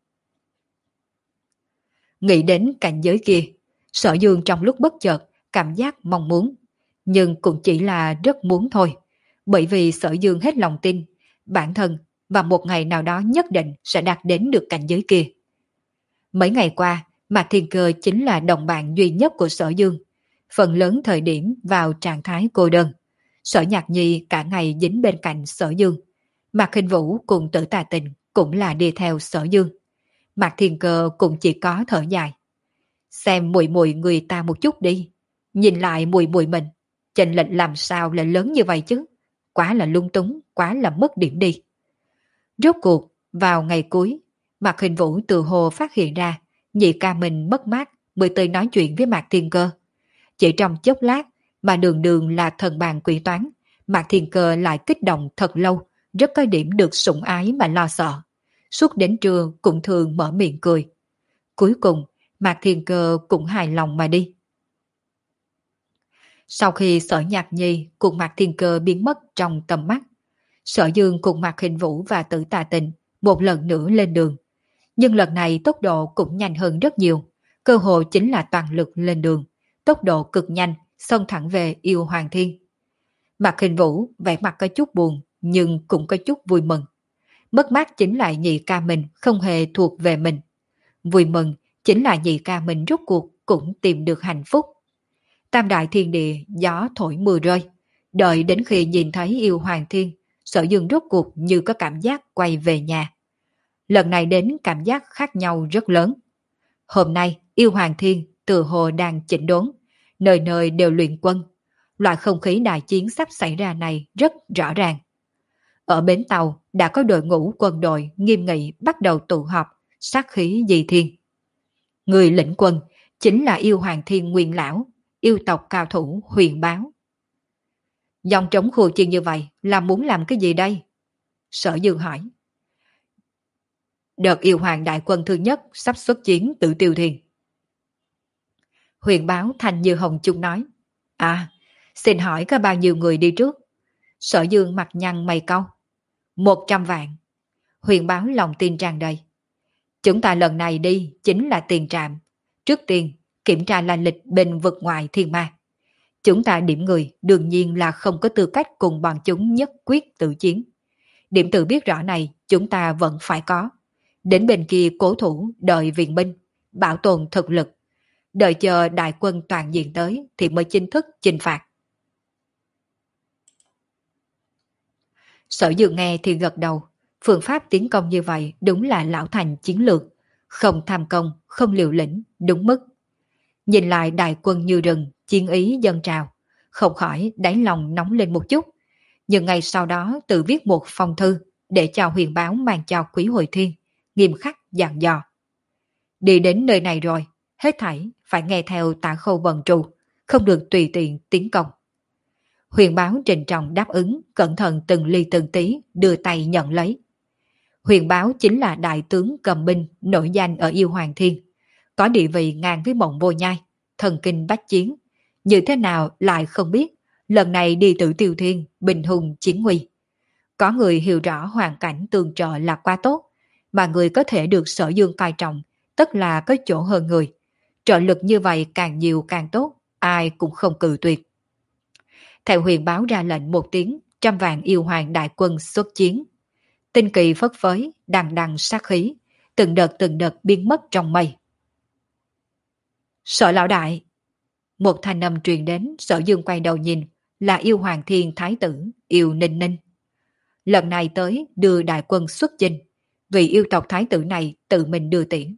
Nghĩ đến cảnh giới kia, Sở Dương trong lúc bất chợt cảm giác mong muốn, nhưng cũng chỉ là rất muốn thôi, bởi vì Sở Dương hết lòng tin bản thân và một ngày nào đó nhất định sẽ đạt đến được cảnh giới kia. Mấy ngày qua, Mạc Thiên Cơ chính là đồng bạn duy nhất của Sở Dương, phần lớn thời điểm vào trạng thái cô đơn. Sở Nhạc Nhi cả ngày dính bên cạnh Sở Dương. Mạc Khinh Vũ cùng Tử Tà Tình cũng là đi theo Sở Dương. Mạc Thiên Cơ cũng chỉ có thở dài. Xem mùi mùi người ta một chút đi. Nhìn lại mùi mùi mình, chênh lệch làm sao lại lớn như vậy chứ? Quá là lung túng, quá là mất điểm đi. Rốt cuộc, vào ngày cuối, Mạc Khinh Vũ từ hồ phát hiện ra nhị ca mình mất mát mới tới nói chuyện với Mạc Thiên Cơ. Chỉ trong chốc lát mà đường đường là thần bàn quỷ toán, Mạc Thiên Cơ lại kích động thật lâu, rất có điểm được sủng ái mà lo sợ. Suốt đến trưa cũng thường mở miệng cười. Cuối cùng, Mạc Thiên Cơ cũng hài lòng mà đi. Sau khi Sở Nhạc Nhi cùng Mạc Thiên Cơ biến mất trong tầm mắt, Sở Dương cùng Mạc Khinh Vũ và Tử Tà Tình một lần nữa lên đường. Nhưng lần này tốc độ cũng nhanh hơn rất nhiều, cơ hội chính là toàn lực lên đường, tốc độ cực nhanh, xông thẳng về yêu Hoàng Thiên. Mạc Hình Vũ vẻ mặt có chút buồn, nhưng cũng có chút vui mừng. Mất mát chính là nhị ca mình không hề thuộc về mình. Vui mừng chính là nhị ca mình rốt cuộc cũng tìm được hạnh phúc. Tam đại thiên địa gió thổi mưa rơi. Đợi đến khi nhìn thấy yêu Hoàng Thiên, Sở Dương rốt cuộc như có cảm giác quay về nhà. Lần này đến cảm giác khác nhau rất lớn. Hôm nay yêu Hoàng Thiên tự hồ đang chỉnh đốn, nơi nơi đều luyện quân. Loại không khí đại chiến sắp xảy ra này rất rõ ràng. Ở bến tàu đã có đội ngũ quân đội nghiêm nghị bắt đầu tụ họp, sát khí dị thiên. Người lĩnh quân chính là yêu Hoàng Thiên Nguyên Lão, yêu tộc cao thủ Huyền Báo. Dòng trống khu chiên như vậy là muốn làm cái gì đây? Sở Dương hỏi. Đợt yêu hoàng đại quân thứ nhất sắp xuất chiến tự tiêu thiên. Huyền Báo thanh như hồng chung nói. À, xin hỏi có bao nhiêu người đi trước? Sở Dương mặt nhăn mày cau. Một trăm vạn. Huyền Báo lòng tin tràn đầy. Chúng ta lần này đi chính là tiền trạm. Trước tiên, kiểm tra lai lịch bên vực ngoại thiên ma. Chúng ta điểm người đương nhiên là không có tư cách cùng bọn chúng nhất quyết tự chiến. Điểm tự biết rõ này chúng ta vẫn phải có. Đến bên kia cố thủ đợi viện binh, bảo tồn thực lực. Đợi chờ đại quân toàn diện tới thì mới chính thức chinh phạt. Sở Dương nghe thì gật đầu. Phương pháp tiến công như vậy đúng là lão thành chiến lược. Không tham công, không liều lĩnh, đúng mức. Nhìn lại đại quân như rừng, chiến ý dâng trào. Không khỏi đáy lòng nóng lên một chút. Nhưng ngày sau đó tự viết một phong thư để cho Huyền Báo mang cho Quý Hồi Thiên, nghiêm khắc dặn dò. Đi đến nơi này rồi, hết thảy phải nghe theo Tạ Khâu Vân Trụ, không được tùy tiện tiến công. Huyền Báo trình trọng đáp ứng, cẩn thận từng ly từng tí đưa tay nhận lấy. Huyền Báo chính là đại tướng cầm binh nổi danh ở Yêu Hoàng Thiên, có địa vị ngang với Mộng Vô Nhai, thần kinh bách chiến, như thế nào lại không biết, lần này đi tự Tiêu Thiên, bình hùng chiến nguy. Có người hiểu rõ hoàn cảnh tương trợ là quá tốt, mà người có thể được Sở Dương coi trọng, tất là có chỗ hơn người. Trợ lực như vậy càng nhiều càng tốt, ai cũng không cự tuyệt. Theo Huyền Báo ra lệnh một tiếng, trăm vạn yêu hoàng đại quân xuất chiến. Tinh kỳ phất phới, đằng đằng sát khí, từng đợt từng đợt biến mất trong mây. Sở lão đại! Một thanh âm truyền đến, Sở Dương quay đầu nhìn, là yêu hoàng thiên thái tử, yêu ninh ninh. Lần này tới đưa đại quân xuất chinh, vì yêu tộc thái tử này tự mình đưa tiễn.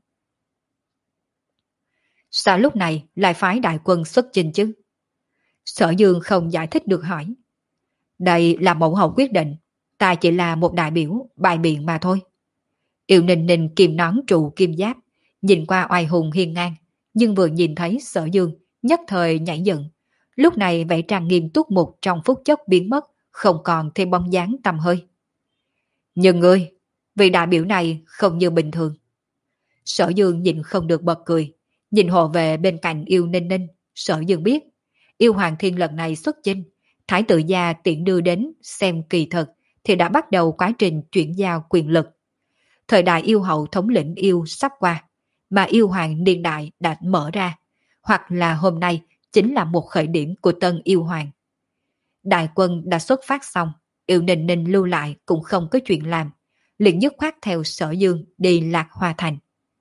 Sao lúc này lại phái đại quân xuất chinh chứ? Sở Dương không giải thích được hỏi. Đây là mẫu hậu quyết định, ta chỉ là một đại biểu, bài biện mà thôi. Yêu ninh ninh kim nón trụ kim giáp, nhìn qua oai hùng hiên ngang, nhưng vừa nhìn thấy Sở Dương, nhất thời nhảy dựng. Lúc này vẻ trang nghiêm túc mục trong phút chốc biến mất, không còn thêm bóng dáng tầm hơi. Nhưng ngươi, vị đại biểu này không như bình thường. Sở Dương nhìn không được bật cười, nhìn hộ vệ bên cạnh yêu ninh ninh, Sở Dương biết, yêu hoàng thiên lần này xuất chinh, thái tử gia tiện đưa đến xem kỳ thực thì đã bắt đầu quá trình chuyển giao quyền lực. Thời đại yêu hậu thống lĩnh yêu sắp qua, mà yêu hoàng niên đại đã mở ra, hoặc là hôm nay chính là một khởi điểm của tân yêu hoàng. Đại quân đã xuất phát xong, yêu ninh ninh lưu lại cũng không có chuyện làm, liền dứt khoát theo Sở Dương đi Lạc Hoa Thành.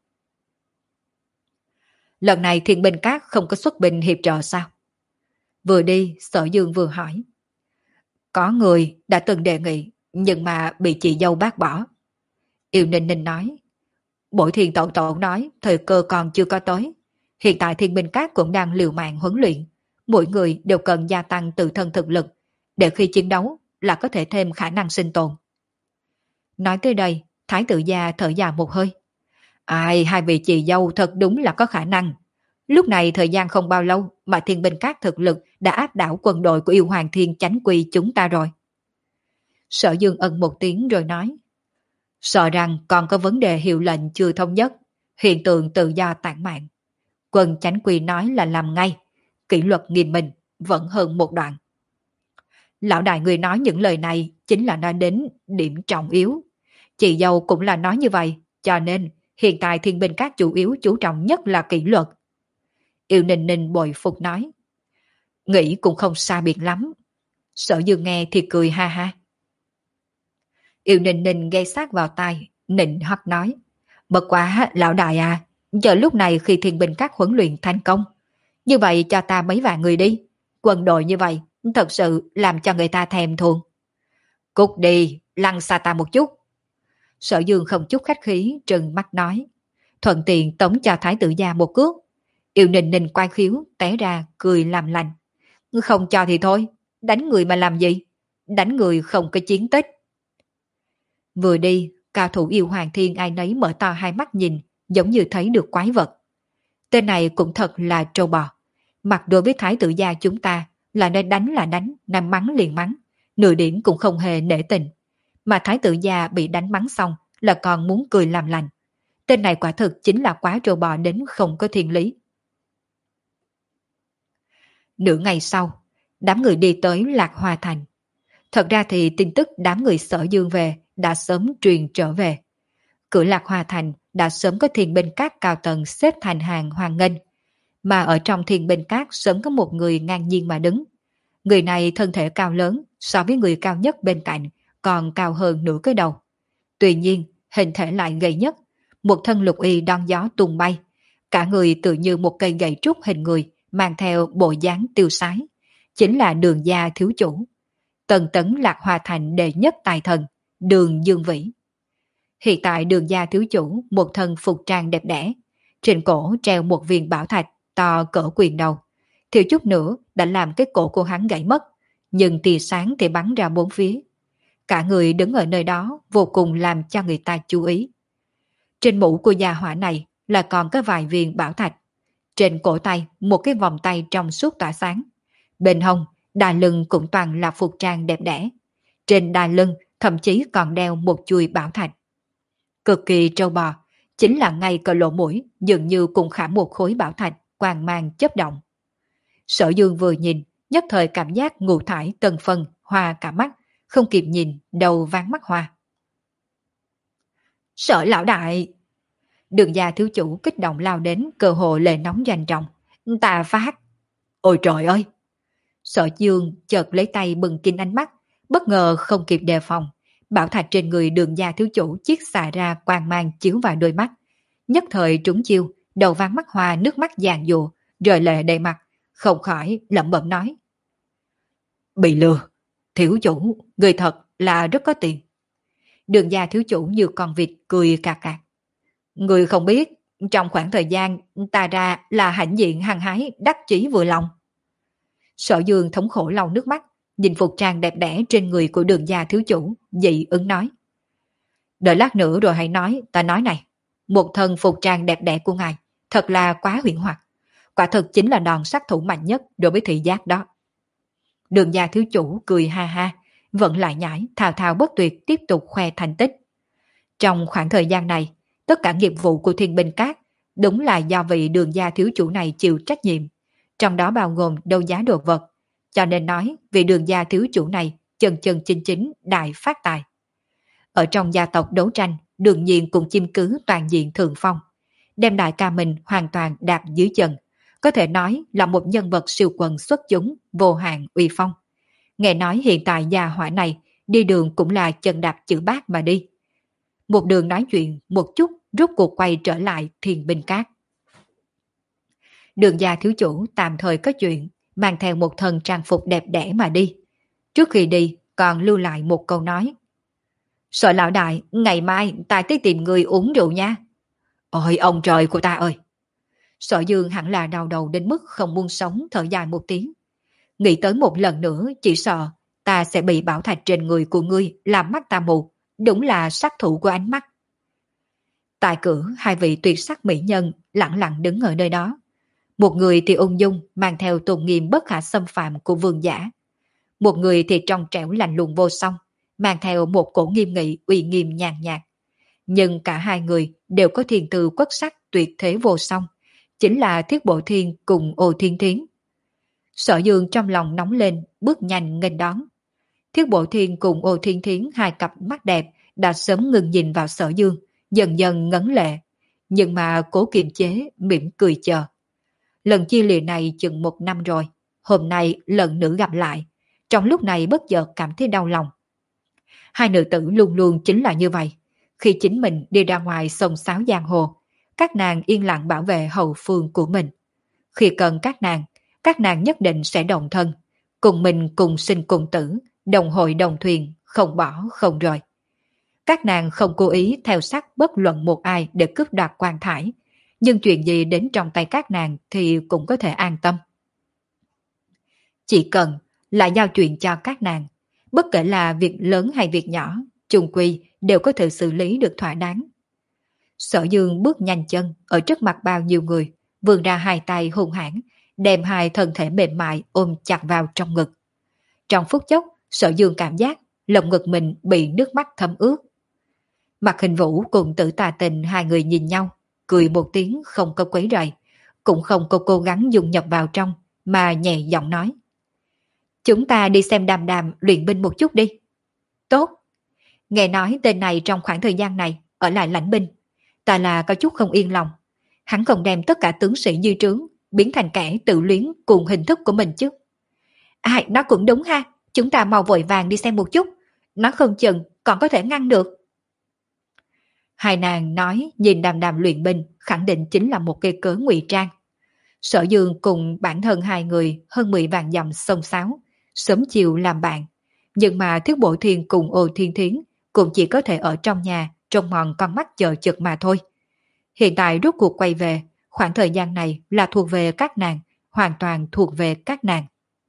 Lần này Thiên Binh Các không có xuất binh hiệp trợ sao? Vừa đi, Sở Dương vừa hỏi. Có người đã từng đề nghị, nhưng mà bị chị dâu bác bỏ. Yêu Ninh Ninh nói. Bội Thiên Tổ Tổ nói thời cơ còn chưa có tới. Hiện tại Thiên Binh Các cũng đang liều mạng huấn luyện. Mỗi người đều cần gia tăng tự thân thực lực, để khi chiến đấu là có thể thêm khả năng sinh tồn. Nói tới đây, Thái tử gia thở dài một hơi. Ai, hai vị chị dâu thật đúng là có khả năng. Lúc này thời gian không bao lâu mà Thiên Binh Các thực lực đã áp đảo quân đội của yêu hoàng thiên chánh quy chúng ta rồi. Sở Dương ân một tiếng rồi nói. Sợ rằng còn có vấn đề hiệu lệnh chưa thống nhất, hiện tượng tự do tản mạn. Quân chánh quy nói là làm ngay, kỷ luật nghiêm minh, vẫn hơn một đoạn. Lão đại người nói những lời này chính là nói đến điểm trọng yếu. Chị dâu cũng là nói như vậy, cho nên Hiện tại thiên binh các chủ yếu chú trọng nhất là kỷ luật. Yêu Ninh Ninh bồi phục nói. Nghĩ cũng không xa biệt lắm. Sở Dương nghe thì cười ha ha. Yêu Ninh Ninh gây sát vào tai, nịnh hót nói. Bất quá lão đại à, chờ lúc này khi thiên binh các huấn luyện thành công, như vậy cho ta mấy vạn người đi. Quân đội như vậy thật sự làm cho người ta thèm thuồng. Cút đi, lăn xa ta một chút. Sở Dương không chút khách khí trừng mắt nói, thuận tiện tống cho thái tử gia một cước. Yêu Ninh Ninh quay khiếu té ra cười làm lành. Không cho thì thôi, đánh người mà làm gì? Đánh người không có chiến tích. Vừa đi, cao thủ yêu Hoàng Thiên ai nấy mở to hai mắt nhìn, giống như thấy được quái vật. Tên này cũng thật là trâu bò. Mặt đối với thái tử gia chúng ta là nơi đánh là đánh, nằm mắng liền mắng, nửa điểm cũng không hề nể tình. Mà thái tử gia bị đánh mắng xong là còn muốn cười làm lành. Tên này quả thực chính là quá trâu bò đến không có thiên lý. Nửa ngày sau, đám người đi tới Lạc Hoa Thành. Thật ra thì tin tức đám người Sở Dương về đã sớm truyền trở về. Cửa Lạc Hoa Thành đã sớm có thiên binh các cao tầng xếp thành hàng hoan nghênh. Mà ở trong thiên binh các sớm có một người ngang nhiên mà đứng. Người này thân thể cao lớn, so với người cao nhất bên cạnh còn cao hơn nửa cái đầu. Tuy nhiên, hình thể lại gầy nhất, một thân lục y đón gió tung bay. Cả người tự như một cây gậy trúc hình người, mang theo bộ dáng tiêu sái. Chính là Đường gia thiếu chủ. Tần tấn Lạc Hoa Thành đệ nhất tài thần, Đường Dương Vĩ. Hiện tại Đường gia thiếu chủ một thân phục trang đẹp đẽ. Trên cổ treo một viên bảo thạch to cỡ quyền đầu. Thiếu chút nữa đã làm cái cổ của hắn gãy mất, nhưng tia sáng thì bắn ra bốn phía. Cả người đứng ở nơi đó vô cùng làm cho người ta chú ý. Trên mũ của gia hỏa này là còn có vài viên bảo thạch. Trên cổ tay một cái vòng tay trong suốt tỏa sáng. Bên hông, đai lưng cũng toàn là phục trang đẹp đẽ. Trên đai lưng thậm chí còn đeo một chuôi bảo thạch. Cực kỳ trâu bò, chính là ngay cờ lỗ mũi dường như cũng khảm một khối bảo thạch quang mang chớp động. Sở Dương vừa nhìn, nhất thời cảm giác ngũ thải tân phân hoa cả mắt, không kịp nhìn, đầu váng mắt hoa. Sở lão đại! Đường gia thiếu chủ kích động lao đến, cơ hồ lệ nóng doanh trọng. Ta phát! Ôi trời ơi! Sở Dương chợt lấy tay bừng kín ánh mắt, bất ngờ không kịp đề phòng. Bảo thạch trên người Đường gia thiếu chủ chiết xạ ra quang mang chiếu vào đôi mắt. Nhất thời trúng chiêu, đầu váng mắt hoa, nước mắt giàn dụa, rơi lệ đầy mặt, không khỏi lẩm bẩm nói. Bị lừa! Thiếu chủ, người thật là rất có tiền. Đường gia thiếu chủ như con vịt cười cạc cạc. Người không biết, trong khoảng thời gian ta ra là hãnh diện hăng hái, đắc chí vừa lòng. Sở Dương thống khổ lau nước mắt, nhìn phục trang đẹp đẽ trên người của Đường gia thiếu chủ, dị ứng nói. Đợi lát nữa rồi hãy nói, ta nói này, một thân phục trang đẹp đẽ của ngài, thật là quá huyền hoặc. Quả thực chính là đòn sát thủ mạnh nhất đối với thị giác đó. Đường gia thiếu chủ cười ha ha, vẫn lại nhảy, thao thao bất tuyệt tiếp tục khoe thành tích. Trong khoảng thời gian này, tất cả nghiệp vụ của thiên binh các đúng là do vị Đường gia thiếu chủ này chịu trách nhiệm, trong đó bao gồm đấu giá đồ vật, cho nên nói vị Đường gia thiếu chủ này chân chân chính chính đại phát tài. Ở trong gia tộc đấu tranh, đương nhiên cũng chiếm cứ toàn diện thượng phong, đem đại ca mình hoàn toàn đạp dưới chân, có thể nói là một nhân vật siêu quần xuất chúng, vô hạn uy phong. Nghe nói hiện tại gia hỏa này đi đường cũng là chân đạp chữ bát mà đi. Một đường nói chuyện một chút, rút cuộc quay trở lại thiên binh các. Đường gia thiếu chủ tạm thời có chuyện, mang theo một thân trang phục đẹp đẽ mà đi. Trước khi đi còn lưu lại một câu nói. Sở lão đại, ngày mai ta tới tìm người uống rượu nha. Ôi ông trời của ta ơi! Sở Dương hẳn là đau đầu đến mức không muốn sống, thở dài một tiếng. Nghĩ tới một lần nữa chỉ sợ ta sẽ bị bảo thạch trên người của ngươi làm mắt ta mù, đúng là sát thủ của ánh mắt. Tại cửa, hai vị tuyệt sắc mỹ nhân lặng lặng đứng ở nơi đó. Một người thì ung dung mang theo tôn nghiêm bất khả xâm phạm của vương giả. Một người thì trong trẻo lạnh lùng vô song, mang theo một cổ nghiêm nghị uy nghiêm nhàn nhạt. Nhưng cả hai người đều có thiên tư quất sắc tuyệt thế vô song, chính là Thiết Bộ Thiên cùng Ô Thiên Thiến. Sở Dương trong lòng nóng lên, bước nhanh nghênh đón. Thiết Bộ Thiên cùng Ô Thiên Thiến hai cặp mắt đẹp đã sớm ngừng nhìn vào Sở Dương, dần dần ngấn lệ. nhưng mà cố kiềm chế, mỉm cười chờ. Lần chia lìa này chừng một năm rồi, hôm nay lần nữa gặp lại, trong lúc này bất chợt cảm thấy đau lòng. Hai nữ tử luôn luôn chính là như vậy, khi chính mình đi ra ngoài sông sáo giang hồ, các nàng yên lặng bảo vệ hậu phương của mình. Khi cần các nàng, các nàng nhất định sẽ đồng thân, cùng mình cùng sinh cùng tử, đồng hội đồng thuyền, không bỏ không rời. Các nàng không cố ý theo sát bất luận một ai để cướp đoạt quan thải, nhưng chuyện gì đến trong tay các nàng thì cũng có thể an tâm. Chỉ cần là giao chuyện cho các nàng, bất kể là việc lớn hay việc nhỏ, chung quy đều có thể xử lý được thỏa đáng. Sở Dương bước nhanh chân ở trước mặt bao nhiêu người, vươn ra hai tay hung hãn, đem hai thân thể mềm mại ôm chặt vào trong ngực. Trong phút chốc, Sở Dương cảm giác lồng ngực mình bị nước mắt thấm ướt. Mạc Hình Vũ cùng Tử Tà Tình hai người nhìn nhau, cười một tiếng không có quấy rầy, cũng không có cố gắng dung nhập vào trong, mà nhẹ giọng nói. Chúng ta đi xem Đàm Đàm luyện binh một chút đi. Tốt. Nghe nói tên này trong khoảng thời gian này ở lại lãnh binh, ta là có chút không yên lòng. Hắn không đem tất cả tướng sĩ dư trướng biến thành kẻ tự luyến cùng hình thức của mình chứ. À, nó cũng đúng ha, chúng ta mau vội vàng đi xem một chút, nó không chừng còn có thể ngăn được. Hai nàng nói nhìn Đàm Đàm luyện binh khẳng định chính là một cây cớ ngụy trang. Sở Dương cùng bản thân hai người hơn mười vạn dặm sông sáo, sớm chiều làm bạn, nhưng mà Thiết Bộ Thiên cùng Ô Thiên Thiến cũng chỉ có thể ở trong nhà trông mòn con mắt chờ chực mà thôi. Hiện tại rốt cuộc quay về, khoảng thời gian này là thuộc về các nàng, hoàn toàn thuộc về các nàng.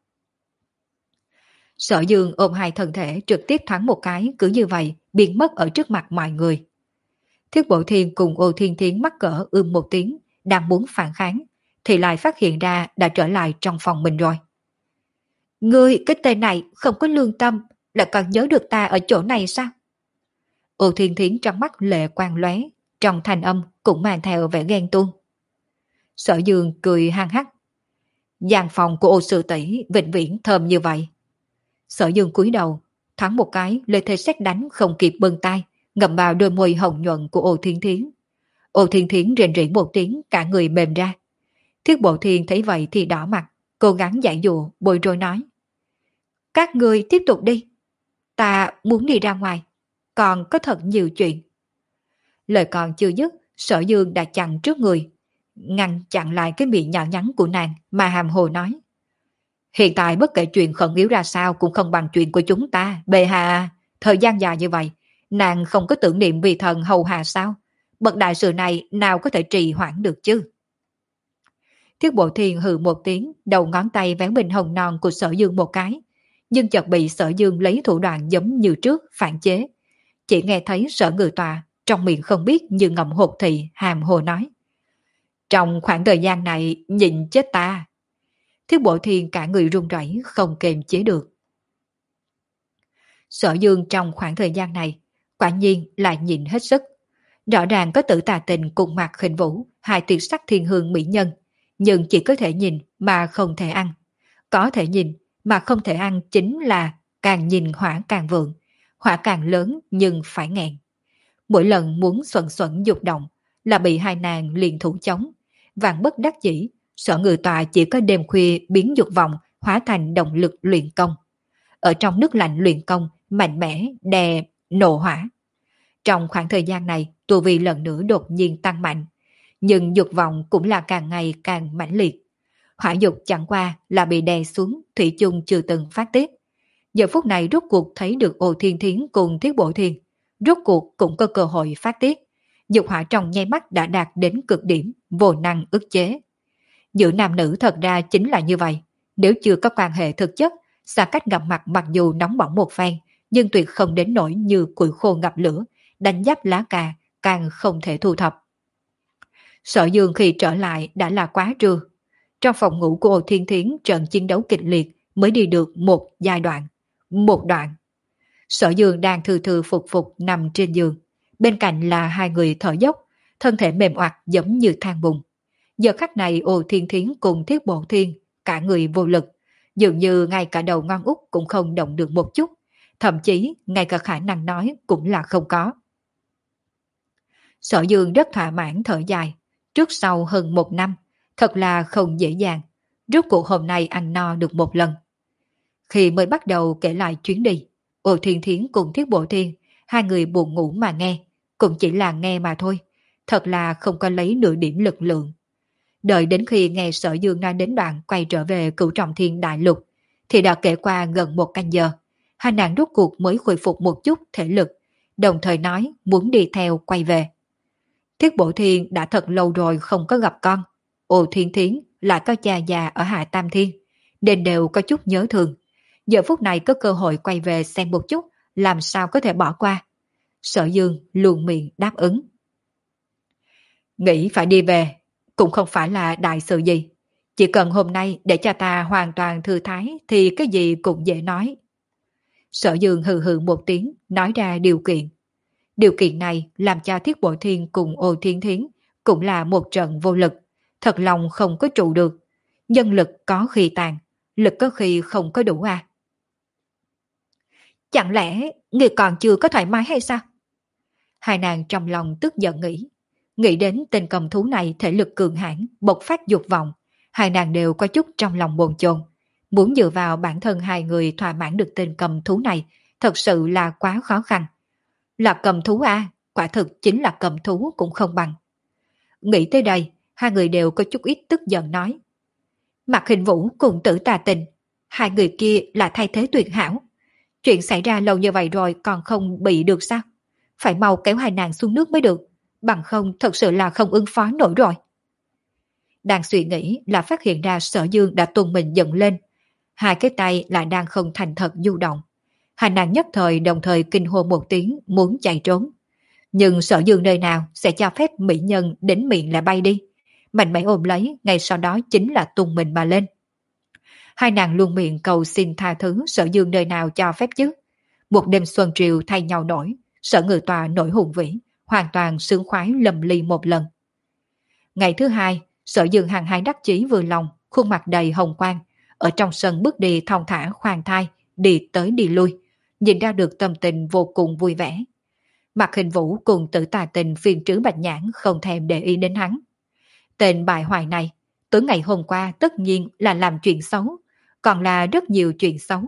Sở Dương ôm hai thân thể trực tiếp thoáng một cái, cứ như vậy biến mất ở trước mặt mọi người. Thiết Bộ Thiên cùng Ô Thiên Thiến mắc cỡ ưm một tiếng, đang muốn phản kháng, thì lại phát hiện ra đã trở lại trong phòng mình rồi. Ngươi, cái tên này không có lương tâm, lại còn nhớ được ta ở chỗ này sao? Ô Thiên Thiến trong mắt lệ quang lóe, trong thanh âm cũng mang theo vẻ ghen tuông. Sở Dương cười hăng hắc. Gian phòng của Ô Sư tỷ vĩnh viễn thơm như vậy. Sở Dương cúi đầu, thoáng một cái lê thê sét đánh không kịp bưng tay, ngậm vào đôi môi hồng nhuận của Ô Thiên Thiến. Ô Thiên Thiến rền rỉ một tiếng, cả người mềm ra. Thiết Bộ Thiên thấy vậy thì đỏ mặt, cố gắng giải dụ, bối rối nói. Các người tiếp tục đi. Ta muốn đi ra ngoài, còn có thật nhiều chuyện. Lời còn chưa dứt, Sở Dương đã chặn trước người, ngăn chặn lại cái miệng nhỏ nhắn của nàng mà hàm hồ nói. Hiện tại bất kể chuyện khẩn yếu ra sao cũng không bằng chuyện của chúng ta, bệ hạ. Thời gian dài như vậy, nàng không có tưởng niệm vì thần hầu hạ sao? Bậc đại sự này nào có thể trì hoãn được chứ? Thiết Bộ Thiên hừ một tiếng, đầu ngón tay vén bình hồng non của Sở Dương một cái, nhưng chợt bị Sở Dương lấy thủ đoạn giống như trước phản chế. Chỉ nghe thấy Sở Ngự Tọa trong miệng không biết như ngậm hột thị hàm hồ nói. Trong khoảng thời gian này nhịn chết ta. Thiết Bộ Thiên cả người run rẩy không kềm chế được. Sở Dương trong khoảng thời gian này quả nhiên lại nhịn hết sức. Rõ ràng có Tử Tà Tình cùng Mạc Hình Vũ, hai tuyệt sắc thiên hương mỹ nhân, nhưng chỉ có thể nhìn mà không thể ăn. Có thể nhìn mà không thể ăn chính là càng nhìn hỏa càng vượng, hỏa càng lớn nhưng phải nghẹn. Mỗi lần muốn xuẩn xuẩn dục động là bị hai nàng liền thủ chống, vạn bất đắc dĩ, Sở Ngự Tọa chỉ có đêm khuya biến dục vọng hóa thành động lực luyện công. Ở trong nước lạnh luyện công, mạnh mẽ, đè, nổ hỏa. Trong khoảng thời gian này, tu vi lần nữa đột nhiên tăng mạnh, nhưng dục vọng cũng là càng ngày càng mãnh liệt. Hỏa dục chẳng qua là bị đè xuống, thủy chung chưa từng phát tiết. Giờ phút này rốt cuộc thấy được Ô Thiên Thiến cùng Thiết Bộ Thiên, rốt cuộc cũng có cơ hội phát tiết. Dục hỏa trong nháy mắt đã đạt đến cực điểm, vô năng ức chế. Giữa nam nữ thật ra chính là như vậy, nếu chưa có quan hệ thực chất, xa cách gặp mặt mặc dù nóng bỏng một phen, nhưng tuyệt không đến nỗi như củi khô gặp lửa, đánh giáp lá cà, càng không thể thu thập. Sở Dương khi trở lại đã là quá trưa. Trong phòng ngủ của Ô Thiên Thiến trận chiến đấu kịch liệt mới đi được một giai đoạn, một đoạn. Sở Dương đang thư thư phục phục nằm trên giường, bên cạnh là hai người thở dốc, thân thể mềm oặt giống như than bùn. Giờ khắc này Ô Thiên Thiến cùng Thiết Bộ Thiên, cả người vô lực, dường như ngay cả đầu ngon út cũng không động được một chút, thậm chí ngay cả khả năng nói cũng là không có. Sở Dương rất thỏa mãn thở dài. Trước sau hơn một năm, thật là không dễ dàng. Rốt cuộc hôm nay ăn no được một lần. Khi mới bắt đầu kể lại chuyến đi, Ô Thiên Thiến cùng Thiết Bộ Thiên, hai người buồn ngủ mà nghe, cũng chỉ là nghe mà thôi. Thật là không có lấy nửa điểm lực lượng. Đợi đến khi nghe Sở Dương nói đến đoạn quay trở về Cửu Trọng Thiên Đại Lục, thì đã kể qua gần một canh giờ. Hai nàng rốt cuộc mới khôi phục một chút thể lực, đồng thời nói muốn đi theo quay về. Thiết Bộ Thiên đã thật lâu rồi không có gặp con. Ô Thiên Thiến lại có cha già ở Hạ Tam Thiên, nên đều có chút nhớ thương. Giờ phút này có cơ hội quay về xem một chút, làm sao có thể bỏ qua. Sở Dương luôn miệng đáp ứng. Nghĩ phải đi về, cũng không phải là đại sự gì. Chỉ cần hôm nay để cho ta hoàn toàn thư thái thì cái gì cũng dễ nói. Sở Dương hừ hừ một tiếng, nói ra điều kiện. Điều kiện này làm cho Thiết Bộ Thiên cùng Ô Thiên Thiến cũng là một trận vô lực, thật lòng không có trụ được. Nhân lực có khi tàn, lực có khi không có đủ à. Chẳng lẽ người còn chưa có thoải mái hay sao? Hai nàng trong lòng tức giận nghĩ. Nghĩ đến tên cầm thú này thể lực cường hãn, bộc phát dục vọng, hai nàng đều có chút trong lòng bồn chồn. Muốn dựa vào bản thân hai người thỏa mãn được tên cầm thú này, thật sự là quá khó khăn. Là cầm thú à, quả thực chính là cầm thú cũng không bằng. Nghĩ tới đây, hai người đều có chút ít tức giận nói. Mạc Hình Vũ cùng Tử Tà Tình, hai người kia là thay thế tuyệt hảo. Chuyện xảy ra lâu như vậy rồi còn không bị được sao? Phải mau kéo hai nàng xuống nước mới được, bằng không thật sự là không ứng phó nổi rồi. Đang suy nghĩ là phát hiện ra Sở Dương đã tung mình dựng lên. Hai cái tay lại đang không thành thật du động. Hai nàng nhất thời đồng thời kinh hô một tiếng muốn chạy trốn. Nhưng Sở Dương nơi nào sẽ cho phép mỹ nhân đến miệng là bay đi. Mạnh mẽ ôm lấy, ngay sau đó chính là tung mình mà lên. Hai nàng luôn miệng cầu xin tha thứ Sở Dương nơi nào cho phép chứ. Một đêm xuân triều thay nhau nổi, Sở Ngự Tòa nổi hùng vĩ, hoàn toàn sướng khoái lầm ly một lần. Ngày thứ hai, Sở Dương hàng hai đắc chí vừa lòng, khuôn mặt đầy hồng quang, ở trong sân bước đi thong thả khoan thai, đi tới đi lui, nhìn ra được tâm tình vô cùng vui vẻ. Mạc Hình Vũ cùng Tử Tà Tình phiền trứ bạch nhãn không thèm để ý đến hắn. Tên bại hoại này, tới ngày hôm qua tất nhiên là làm chuyện xấu, còn là rất nhiều chuyện xấu.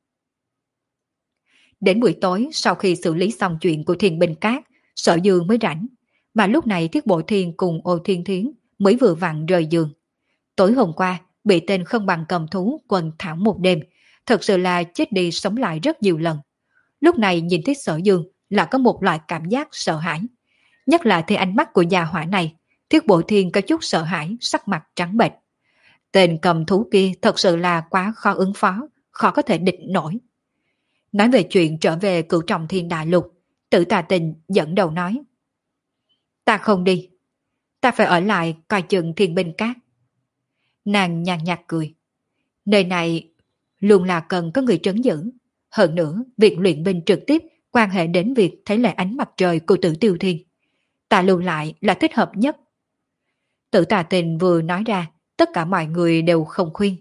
Đến buổi tối sau khi xử lý xong chuyện của Thiên Binh Cát, Sở Dương mới rảnh, mà lúc này Thiết Bộ Thiên cùng Ô Thiên Thiến mới vừa vặn rời giường. Tối hôm qua, bị tên không bằng cầm thú quần thảo một đêm, thật sự là chết đi sống lại rất nhiều lần. Lúc này nhìn thấy Sở Dương là có một loại cảm giác sợ hãi. Nhất là thấy ánh mắt của già hỏa này, Thiết Bộ Thiên có chút sợ hãi, sắc mặt trắng bệch. Tên cầm thú kia thật sự là quá khó ứng phó, khó có thể địch nổi. Nói về chuyện trở về Cửu Trọng Thiên Đại Lục, Tử Tà Tình dẫn đầu nói. Ta không đi, ta phải ở lại coi chừng Thiên Binh Cát. Nàng nhàn nhạt cười. Nơi này luôn là cần có người trấn giữ. Hơn nữa, việc luyện binh trực tiếp quan hệ đến việc thấy lại ánh mặt trời của Tử Tiêu Thiên. Ta lưu lại là thích hợp nhất. Tử Tà Tình vừa nói ra, tất cả mọi người đều không khuyên.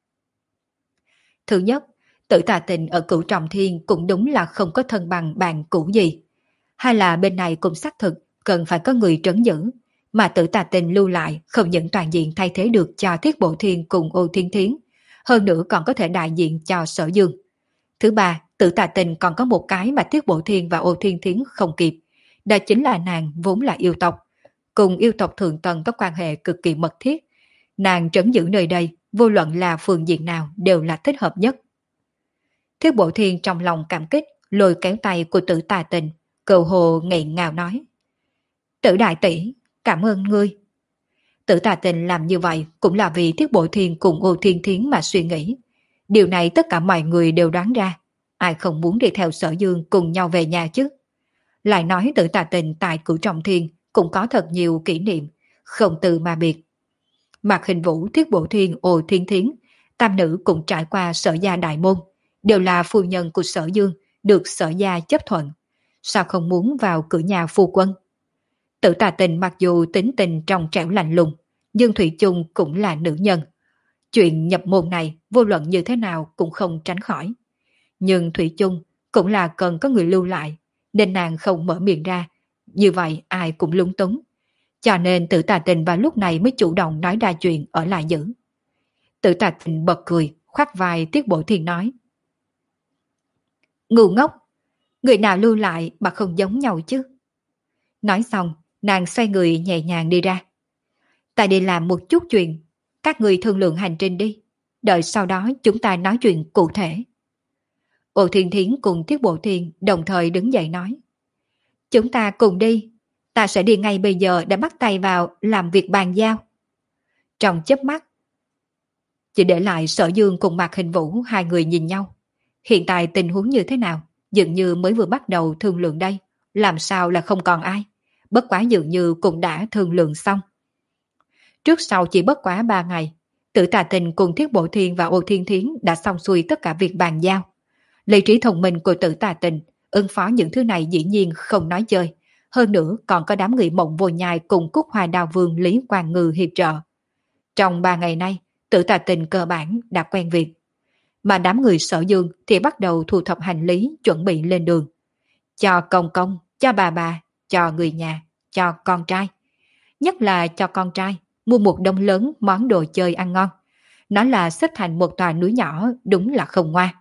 Thứ nhất, Tử Tà Tình ở Cửu Trọng Thiên cũng đúng là không có thân bằng bạn cũ gì. Hay là bên này cũng xác thực cần phải có người trấn giữ, mà Tử Tà Tình lưu lại không những toàn diện thay thế được cho Thiết Bộ Thiên cùng Ô Thiên Thiến, hơn nữa còn có thể đại diện cho Sở Dương. Thứ ba, Tử Tà Tình còn có một cái mà Thiết Bộ Thiên và Ô Thiên Thiến không kịp, đó chính là nàng vốn là yêu tộc, cùng yêu tộc Thượng Tầng có quan hệ cực kỳ mật thiết. Nàng trấn giữ nơi đây, vô luận là phương diện nào đều là thích hợp nhất. Thiết Bộ Thiên trong lòng cảm kích, lôi kéo tay của Tử Tà Tình, cầu hồ nghẹn ngào nói. Tử đại tỷ, cảm ơn ngươi. Tử Tà Tình làm như vậy cũng là vì Thiết Bộ Thiên cùng Ô Thiên Thiến mà suy nghĩ. Điều này tất cả mọi người đều đoán ra. Ai không muốn đi theo Sở Dương cùng nhau về nhà chứ? Lại nói Tử Tà Tình tại Cửu Trọng Thiên cũng có thật nhiều kỷ niệm, không từ mà biệt. Mạc Hình Vũ, Thiết Bộ Thiên, Ô Thiên Thiến, tam nữ cũng trải qua Sở gia đại môn, đều là phu nhân của Sở Dương, được Sở gia chấp thuận. Sao không muốn vào cửa nhà phu quân? Tử Tà Tình mặc dù tính tình trong trẻo lạnh lùng, nhưng thủy chung cũng là nữ nhân. Chuyện nhập môn này vô luận như thế nào cũng không tránh khỏi. Nhưng thủy chung cũng là cần có người lưu lại, nên nàng không mở miệng ra, Như vậy ai cũng lúng túng. Cho nên Tử Tà Tình vào lúc này mới chủ động nói ra chuyện ở lại giữ. Tử Tà Tình bật cười, khoác vai Tiết Bội Thiên nói. Ngu ngốc, người nào lưu lại mà không giống nhau chứ. Nói xong, nàng xoay người nhẹ nhàng đi ra. Ta đi làm một chút chuyện, các người thương lượng hành trình đi. Đợi sau đó chúng ta nói chuyện cụ thể. Ô Thiên Thiến cùng Tiết Bộ Thiên đồng thời đứng dậy nói. Chúng ta cùng đi, ta sẽ đi ngay bây giờ để bắt tay vào làm việc bàn giao. Trong chớp mắt, chỉ để lại Sở Dương cùng Mạc Hình Vũ hai người nhìn nhau. Hiện tại tình huống như thế nào? Dường như mới vừa bắt đầu thương lượng đây, làm sao là không còn ai? Bất quá dường như cũng đã thương lượng xong. Trước sau chỉ bất quá ba ngày, Tử Tà Tình cùng Thiết Bộ Thiên và Ô Thiên Thiến đã xong xuôi tất cả việc bàn giao. Lý trí thông minh của Tử Tà Tình ứng phó những thứ này dĩ nhiên không nói chơi. Hơn nữa còn có đám người Mộng Vô Nhai cùng Cúc Hoa Đao Vương Lý Quang Ngư hiệp trợ. Trong ba ngày nay, Tử Tà Tình cơ bản đã quen việc. Mà đám người Sở Dương thì bắt đầu thu thập hành lý chuẩn bị lên đường. Cho công công, cho bà bà, cho người nhà, cho con trai. Nhất là cho con trai, mua một đống lớn món đồ chơi ăn ngon. Nó là xếp thành một tòa núi nhỏ, đúng là không ngoa.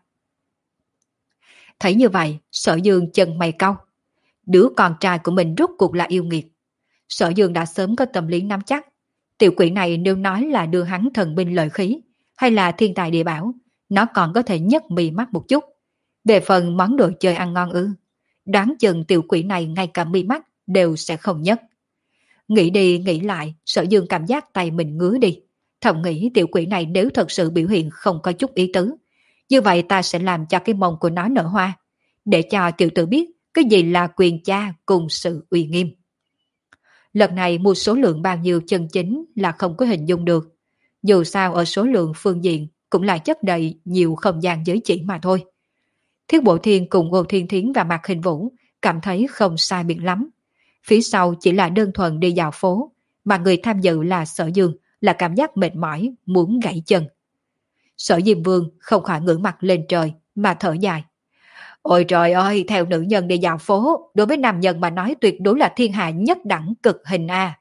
Thấy như vậy, Sở Dương chân mày cau. Đứa con trai của mình rốt cuộc là yêu nghiệt. Sở Dương đã sớm có tâm lý nắm chắc. Tiểu quỷ này nếu nói là đưa hắn thần binh lợi khí, hay là thiên tài địa bảo, nó còn có thể nhấc mì mắt một chút. Về phần món đồ chơi ăn ngon ư, đoán chừng tiểu quỷ này ngay cả mi mắt đều sẽ không nhấc. Nghĩ đi nghĩ lại, Sở Dương cảm giác tay mình ngứa đi. Thầm nghĩ tiểu quỷ này nếu thật sự biểu hiện không có chút ý tứ, như vậy ta sẽ làm cho cái mông của nó nở hoa, để cho tiểu tử biết cái gì là quyền cha cùng sự uy nghiêm. Lần này mua số lượng bao nhiêu chân chính là không có hình dung được. Dù sao ở số lượng phương diện cũng là chất đầy nhiều không gian giới chỉ mà thôi. Thiết Bộ Thiên cùng Ngô Thiên Thiến và Mạc Hình Vũ cảm thấy không sai biệt lắm. Phía sau chỉ là đơn thuần đi dạo phố, mà người tham dự là Sở Dương là cảm giác mệt mỏi, muốn gãy chân. Sở Diêm Vương không khỏi ngửa mặt lên trời mà thở dài. Ôi trời ơi, theo nữ nhân đi dạo phố, đối với nam nhân mà nói tuyệt đối là thiên hạ nhất đẳng cực hình a.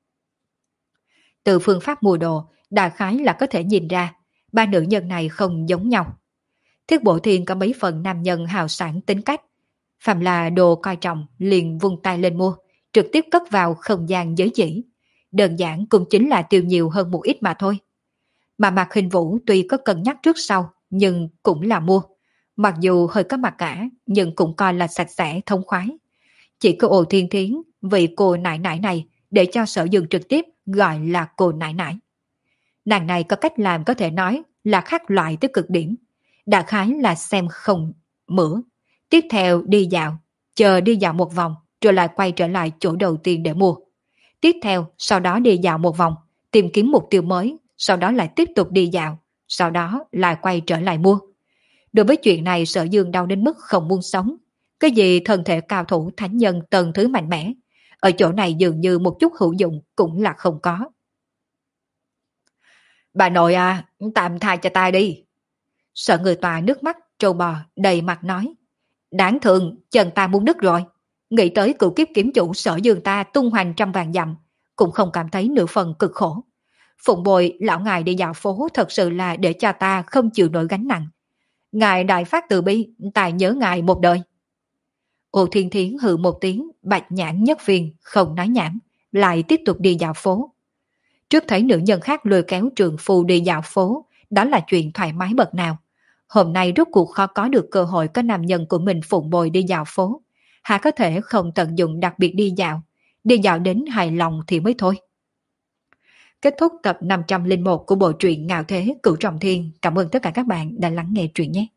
Từ phương pháp mua đồ, đại khái là có thể nhìn ra, ba nữ nhân này không giống nhau. Thiết Bộ Thiên có mấy phần nam nhân hào sản tính cách. Phạm là đồ coi trọng liền vung tay lên mua, trực tiếp cất vào không gian giới chỉ. Đơn giản cũng chính là tiêu nhiều hơn một ít mà thôi. Mà Mạc Hình Vũ tuy có cân nhắc trước sau, nhưng cũng là mua. Mặc dù hơi có mặc cả, nhưng cũng coi là sạch sẽ thông khoái. Chỉ có Ô Thiên Thiến vì cô nại nại này để cho Sở Dương trực tiếp gọi là cô nại nại. Nàng này có cách làm có thể nói là khác loại tới cực điểm. Đại khái là xem không mửa. Tiếp theo đi dạo, chờ đi dạo một vòng rồi lại quay trở lại chỗ đầu tiên để mua. Tiếp theo, sau đó đi dạo một vòng, tìm kiếm mục tiêu mới, sau đó lại tiếp tục đi dạo, sau đó lại quay trở lại mua. Đối với chuyện này Sở Dương đau đến mức không muốn sống. Cái gì thân thể cao thủ thánh nhân tầng thứ mạnh mẽ, ở chỗ này dường như một chút hữu dụng cũng là không có. Bà nội à, tạm tha cho ta đi. Sợ người tòa nước mắt trâu bò đầy mặt nói. Đáng thương, chân ta muốn đứt rồi. Nghĩ tới cựu kiếp kiếm chủ Sở Dương ta tung hoành trăm vàng dặm, cũng không cảm thấy nửa phần cực khổ. Phụng bồi lão ngài đi dạo phố thật sự là để cho ta không chịu nổi gánh nặng. Ngài đại phát từ bi, tài nhớ ngài một đời. Ô Thiên Thiến hừ một tiếng, bạch nhãn nhất viên, không nói nhảm, lại tiếp tục đi dạo phố. Trước thấy nữ nhân khác lôi kéo trượng phu đi dạo phố, đó là chuyện thoải mái bậc nào. Hôm nay rốt cuộc khó có được cơ hội có nam nhân của mình phụng bồi đi dạo phố. Hà có thể không tận dụng đặc biệt đi dạo, đi dạo đến hài lòng thì mới thôi. Kết thúc tập năm trăm lẻ một của bộ truyện Ngạo Thế Cửu Trọng Thiên. Cảm ơn tất cả các bạn đã lắng nghe truyện nhé.